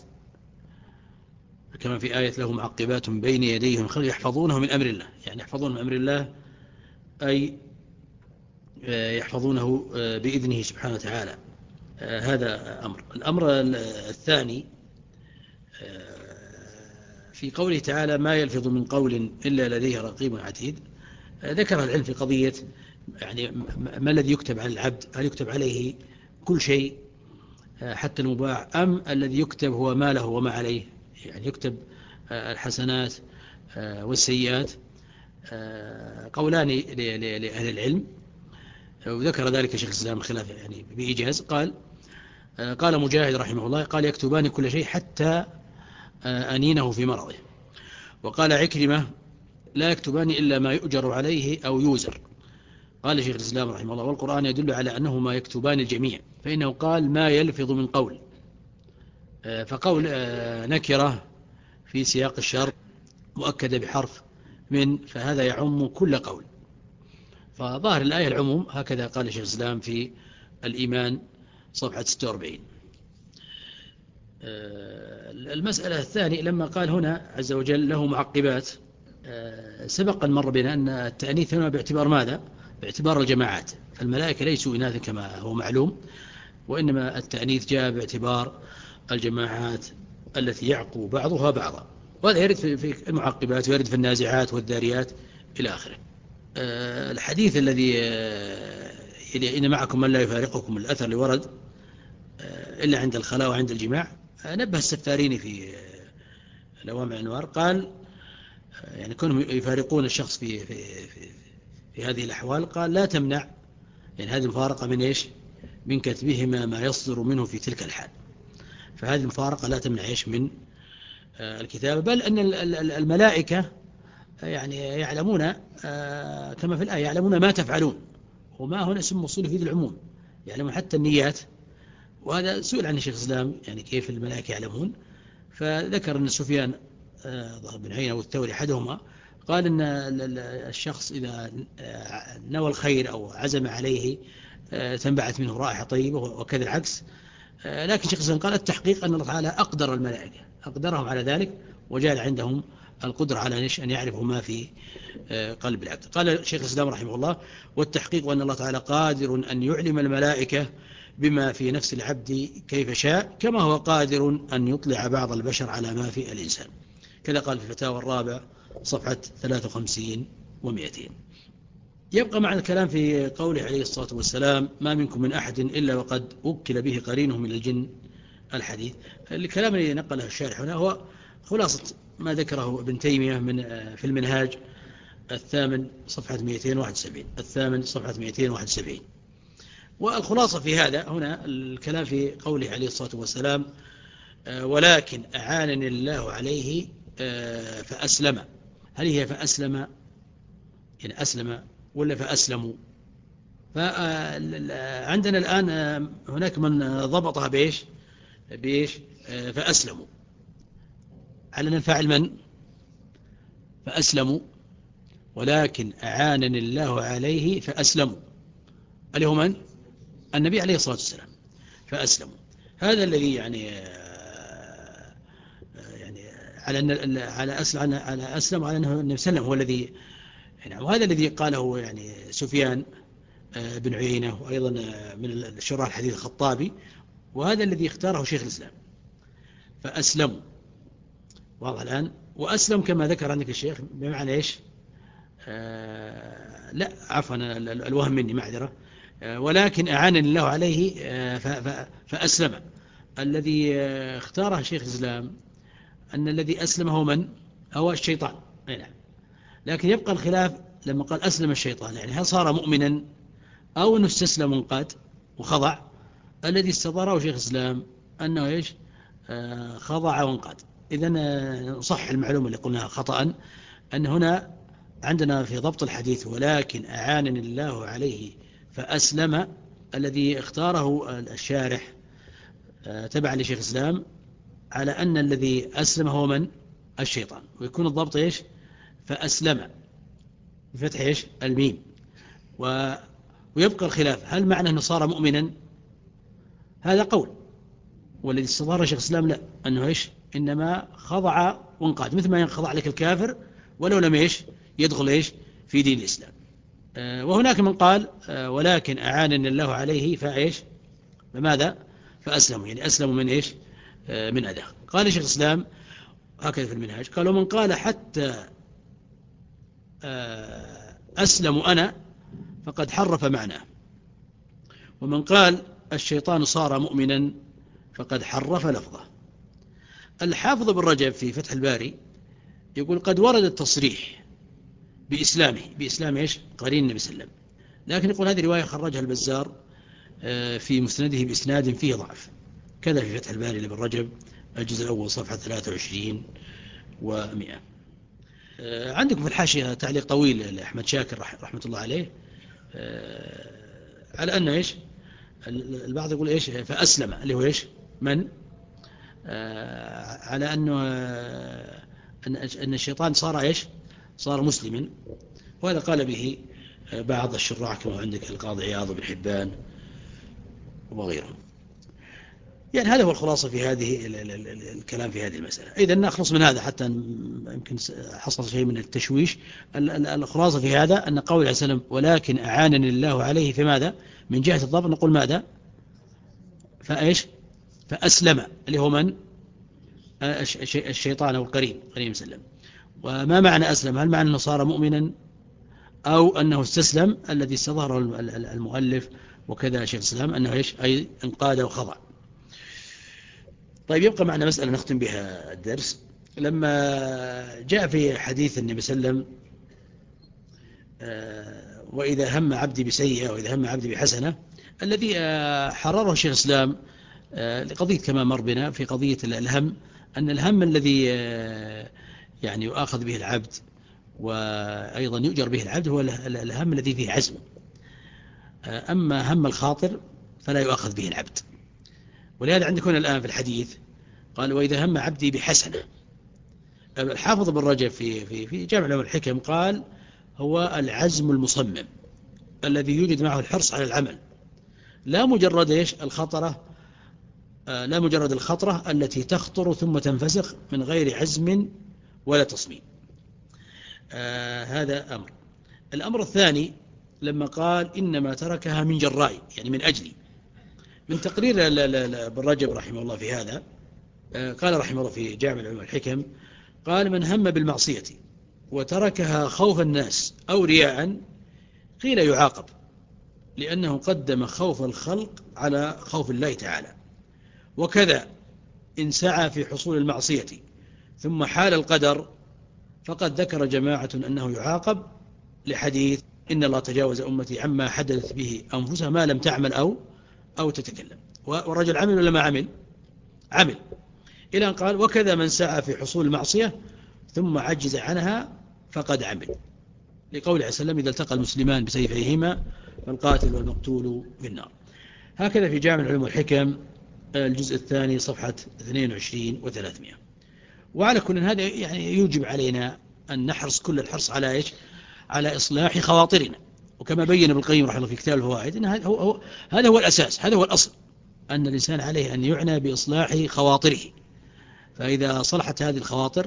كما في آية له معقبات بين يديهم خلق يحفظونه من أمر الله يعني يحفظون من أمر الله أي يحفظونه بإذنه سبحانه وتعالى. هذا أمر. الأمر الثاني في قوله تعالى ما يلفظ من قول إلا لديه رقيب عتيد. ذكر العلم في قضية يعني ما الذي يكتب على العبد هل يكتب عليه كل شيء حتى المباح أم الذي يكتب هو ما له وما عليه يعني يكتب الحسنات والسيئات. قولان لأهل العلم وذكر ذلك شيخ الإسلام الخلاف يعني بإيجاز. قال قال مجاهد رحمه الله قال يكتبان كل شيء حتى أنينه في مرضه. وقال عكرمة لا يكتبان إلا ما يؤجر عليه أو يوزر. قال شيخ الإسلام رحمه الله والقرآن يدل على أنهما يكتبان الجميع فإنه قال ما يلفظ من قول فقول نكرة في سياق الشر مؤكد بحرف من فهذا يعم كل قول. فظاهر الآية العموم هكذا قال شيخ الإسلام في الإيمان صفحة ستة وأربعين. المسألة الثانية لما قال هنا عز وجل له معقبات سبق مر بنا أن التأنيث هنا باعتبار ماذا؟ باعتبار الجماعات فالملائكة ليسوا إناثا كما هو معلوم وإنما التأنيث جاء باعتبار الجماعات التي يعقب بعضها بعضا. وهذا يرد في المعقبات ويرد في النازعات والذاريات إلى آخره. الحديث الذي إن معكم من لا يفارقكم الأثر اللي ورد إلا عند الخلاء وعند الجماع نبه السفاريني في لوامع الأنوار قال يعني كونهم يفارقون الشخص في, في, في, في هذه الأحوال قال لا تمنع يعني هذه المفارقة من إيش من كتبهما ما يصدر منه في تلك الحال. فهذه المفارقة لا تمنع إيش من الكتابة، بل أن الملائكة يعني يعلمون كما في الآية يعلمون ما تفعلون، وما هنا اسم موصول يفيد العموم، يعلمون حتى النيات. وهذا سئل عن الشيخ الإسلام يعني كيف الملائكة يعلمون، فذكر أن سفيان بن عيينة والثوري أحدهما قال أن الشخص إذا نوى الخير أو عزم عليه تنبعث منه رائحة طيبة، وكذا العكس. لكن الشيخ الإسلام قال التحقيق أن الله تعالى أقدر الملائكة، أقدرهم على ذلك، وجعل عندهم القدرة على أن يعرفوا ما في قلب العبد. قال الشيخ الإسلام رحمه الله: والتحقيق أن الله تعالى قادر أن يعلم الملائكة بما في نفس العبد كيف شاء، كما هو قادر أن يطلع بعض البشر على ما في الإنسان. كذا قال في الفتاوى الرابع صفحة ثلاثة وخمسين ومئتين. يبقى مع الكلام في قوله عليه الصلاة والسلام: ما منكم من أحد إلا وقد وكل به قرينه من الجن، الحديث. الكلام الذي نقله الشارح هنا هو خلاصة ما ذكره ابن تيمية من في المنهاج الثامن صفحة مئتين وواحد وسبعين، الثامن صفحة مئتين وواحد وسبعين. والخلاصة في هذا هنا الكلام في قوله عليه الصلاة والسلام: ولكن أعانني الله عليه فأسلم. هل هي فأسلم يعني أسلم ولا فأسلموا؟ فعندنا الآن هناك من ضبطها بإيش بإيش فأسلموا، على أن الفاعل من؟ فأسلموا. ولكن أعانني الله عليه فأسلموا، اللي هو من؟ النبي عليه الصلاة والسلام، فأسلموا. هذا الذي يعني يعني على أن على أسلم على أسلم على أنه النبي صلى الله عليه وسلم هو الذي يعني، وهذا الذي قاله يعني سفيان بن عيينة، وأيضا من الشراح الحديث الخطابي، وهذا الذي اختاره شيخ الإسلام، فأسلموا. واضح الآن؟ وأسلم كما ذكر عنك الشيخ بمعنى إيش؟ آه لا عفوا الوهم مني، معذرة. آه ولكن أعانني الله عليه آه فأسلم. الذي آه اختاره شيخ الإسلام أن الذي أسلم هو من؟ هو الشيطان. نعم. لكن يبقى الخلاف لما قال أسلم الشيطان، يعني هل صار مؤمنا أو أنه استسلم وانقاد وخضع؟ الذي استظهره شيخ الإسلام أنه إيش؟ آه خضع وانقاد. إذن صح المعلومة اللي قلناها خطأ، أن هنا عندنا في ضبط الحديث ولكن أعانني الله عليه فأسلم، الذي اختاره الشارح تبع لشيخ الإسلام على أن الذي أسلم هو من؟ الشيطان. ويكون الضبط إيش؟ فأسلم بفتح إيش؟ الميم. و... ويبقى الخلاف هل معنى أنه صار مؤمنا؟ هذا قول، والذي استظهر شيخ الإسلام لا، أنه إيش؟ إنما خضع وانقاد، مثل ما ينخضع لك الكافر ولو لم إيش؟ يدخل إيش؟ في دين الإسلام. آه وهناك من قال آه ولكن أعانني الله عليه فإيش؟ فماذا؟ فأسلموا، يعني أسلموا من إيش؟ آه من أذى. قال شيخ الإسلام هكذا في المنهاج، قال: ومن قال حتى آه أسلم أنا فقد حرف معناه، ومن قال الشيطان صار مؤمنا فقد حرف لفظه. الحافظ بن رجب في فتح الباري يقول: قد ورد التصريح بإسلامه بإسلام إيش؟ قرين النبي صلى الله عليه وسلم، لكن يقول هذه رواية خرجها البزار في مسنده بإسناد فيه ضعف. كذا في فتح الباري لابن رجب الجزء الأول صفحة ثلاثة وعشرين ومئة. عندكم في الحاشية تعليق طويل لأحمد شاكر رحمة الله عليه على أنه إيش؟ البعض يقول إيش؟ فأسلم، اللي هو إيش؟ من؟ على أنه أن الشيطان صار إيش؟ صار مسلما. وهذا قال به بعض الشراح كما عندك القاضي عياض بن حبان وغيرهم. يعني هذا هو الخلاصة في هذه الكلام في هذه المسألة. إذا نخلص من هذا حتى يمكن حصل شيء من التشويش. الخلاصة في هذا أن قول عليه السلام: ولكن أعانني الله عليه في ماذا؟ من جهة الضبط نقول ماذا؟ فإيش؟ فأسلم، اللي هو من؟ الشيطان أو القرين قرين مسلم. وما معنى أسلم؟ هل معنى أنه صار مؤمنا أو أنه استسلم؟ الذي استظهره المؤلف وكذا شيخ الإسلام أنه إيش؟ أي انقاد وخضع. طيب يبقى معنا مسألة نختم بها الدرس. لما جاء في حديث النبي صلى الله عليه وسلم: وإذا هم عبدي بسيئة وإذا هم عبدي بحسنة، الذي حرره شيخ الإسلام لقضية كما مر بنا في قضية الهم أن الهم الذي يعني يؤاخذ به العبد وأيضا يؤجر به العبد هو الهم الذي فيه عزم. أما هم الخاطر فلا يؤاخذ به العبد. ولهذا عندكم الآن في الحديث قال وإذا هم عبدي بحسنة. الحافظ ابن رجب في في في جامع العلوم والحكم قال هو العزم المصمم الذي يوجد معه الحرص على العمل، لا مجرد ايش الخطرة، لا مجرد الخطرة التي تخطر ثم تنفسخ من غير عزم ولا تصميم. آه هذا أمر. الأمر الثاني لما قال إنما تركها من جراي، يعني من أجلي، من تقرير ابن رجب رحمه الله في هذا. آه قال رحمه الله في جامع العلوم والحكم قال من هم بالمعصية وتركها خوف الناس أو رياء قيل يعاقب، لأنه قدم خوف الخلق على خوف الله تعالى. وكذا إن سعى في حصول المعصية ثم حال القدر فقد ذكر جماعة أنه يعاقب لحديث إن الله تجاوز أمتي عما حدثت به أنفسها ما لم تعمل أو أو تتكلم. والرجل عمل ولا ما عمل؟ عمل. إلى أن قال وكذا من سعى في حصول المعصية ثم عجز عنها فقد عمل، لقول عليه السلام إذا التقى المسلمان بسيفيهما فالقاتل والمقتول في النار. هكذا في جامع العلوم والحكم الجزء الثاني صفحة اثنين وعشرين وثلاثمائة. وعلى كل هذا يعني يوجب علينا أن نحرص كل الحرص على إيش؟ على إصلاح خواطرنا. وكما بين ابن القيم رحمه الله في كتاب الفوائد أن هذا هو, هو هذا هو الأساس، هذا هو الأصل، أن الإنسان عليه أن يعنى بإصلاح خواطره. فإذا صلحت هذه الخواطر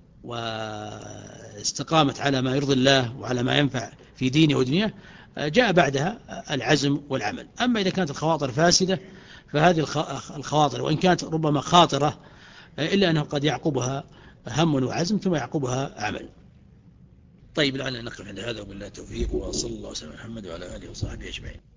واستقامت على ما يرضي الله وعلى ما ينفع في دينه ودنياه جاء بعدها العزم والعمل. أما إذا كانت الخواطر فاسدة فهذه الخواطر وإن كانت ربما خاطرة إلا أنه قد يعقبها هم وعزم ثم يعقبها عمل. طيب لعلنا نقف عند هذا وبالله التوفيق، وصلى الله وسلم على محمد وعلى آله وصحبه أجمعين.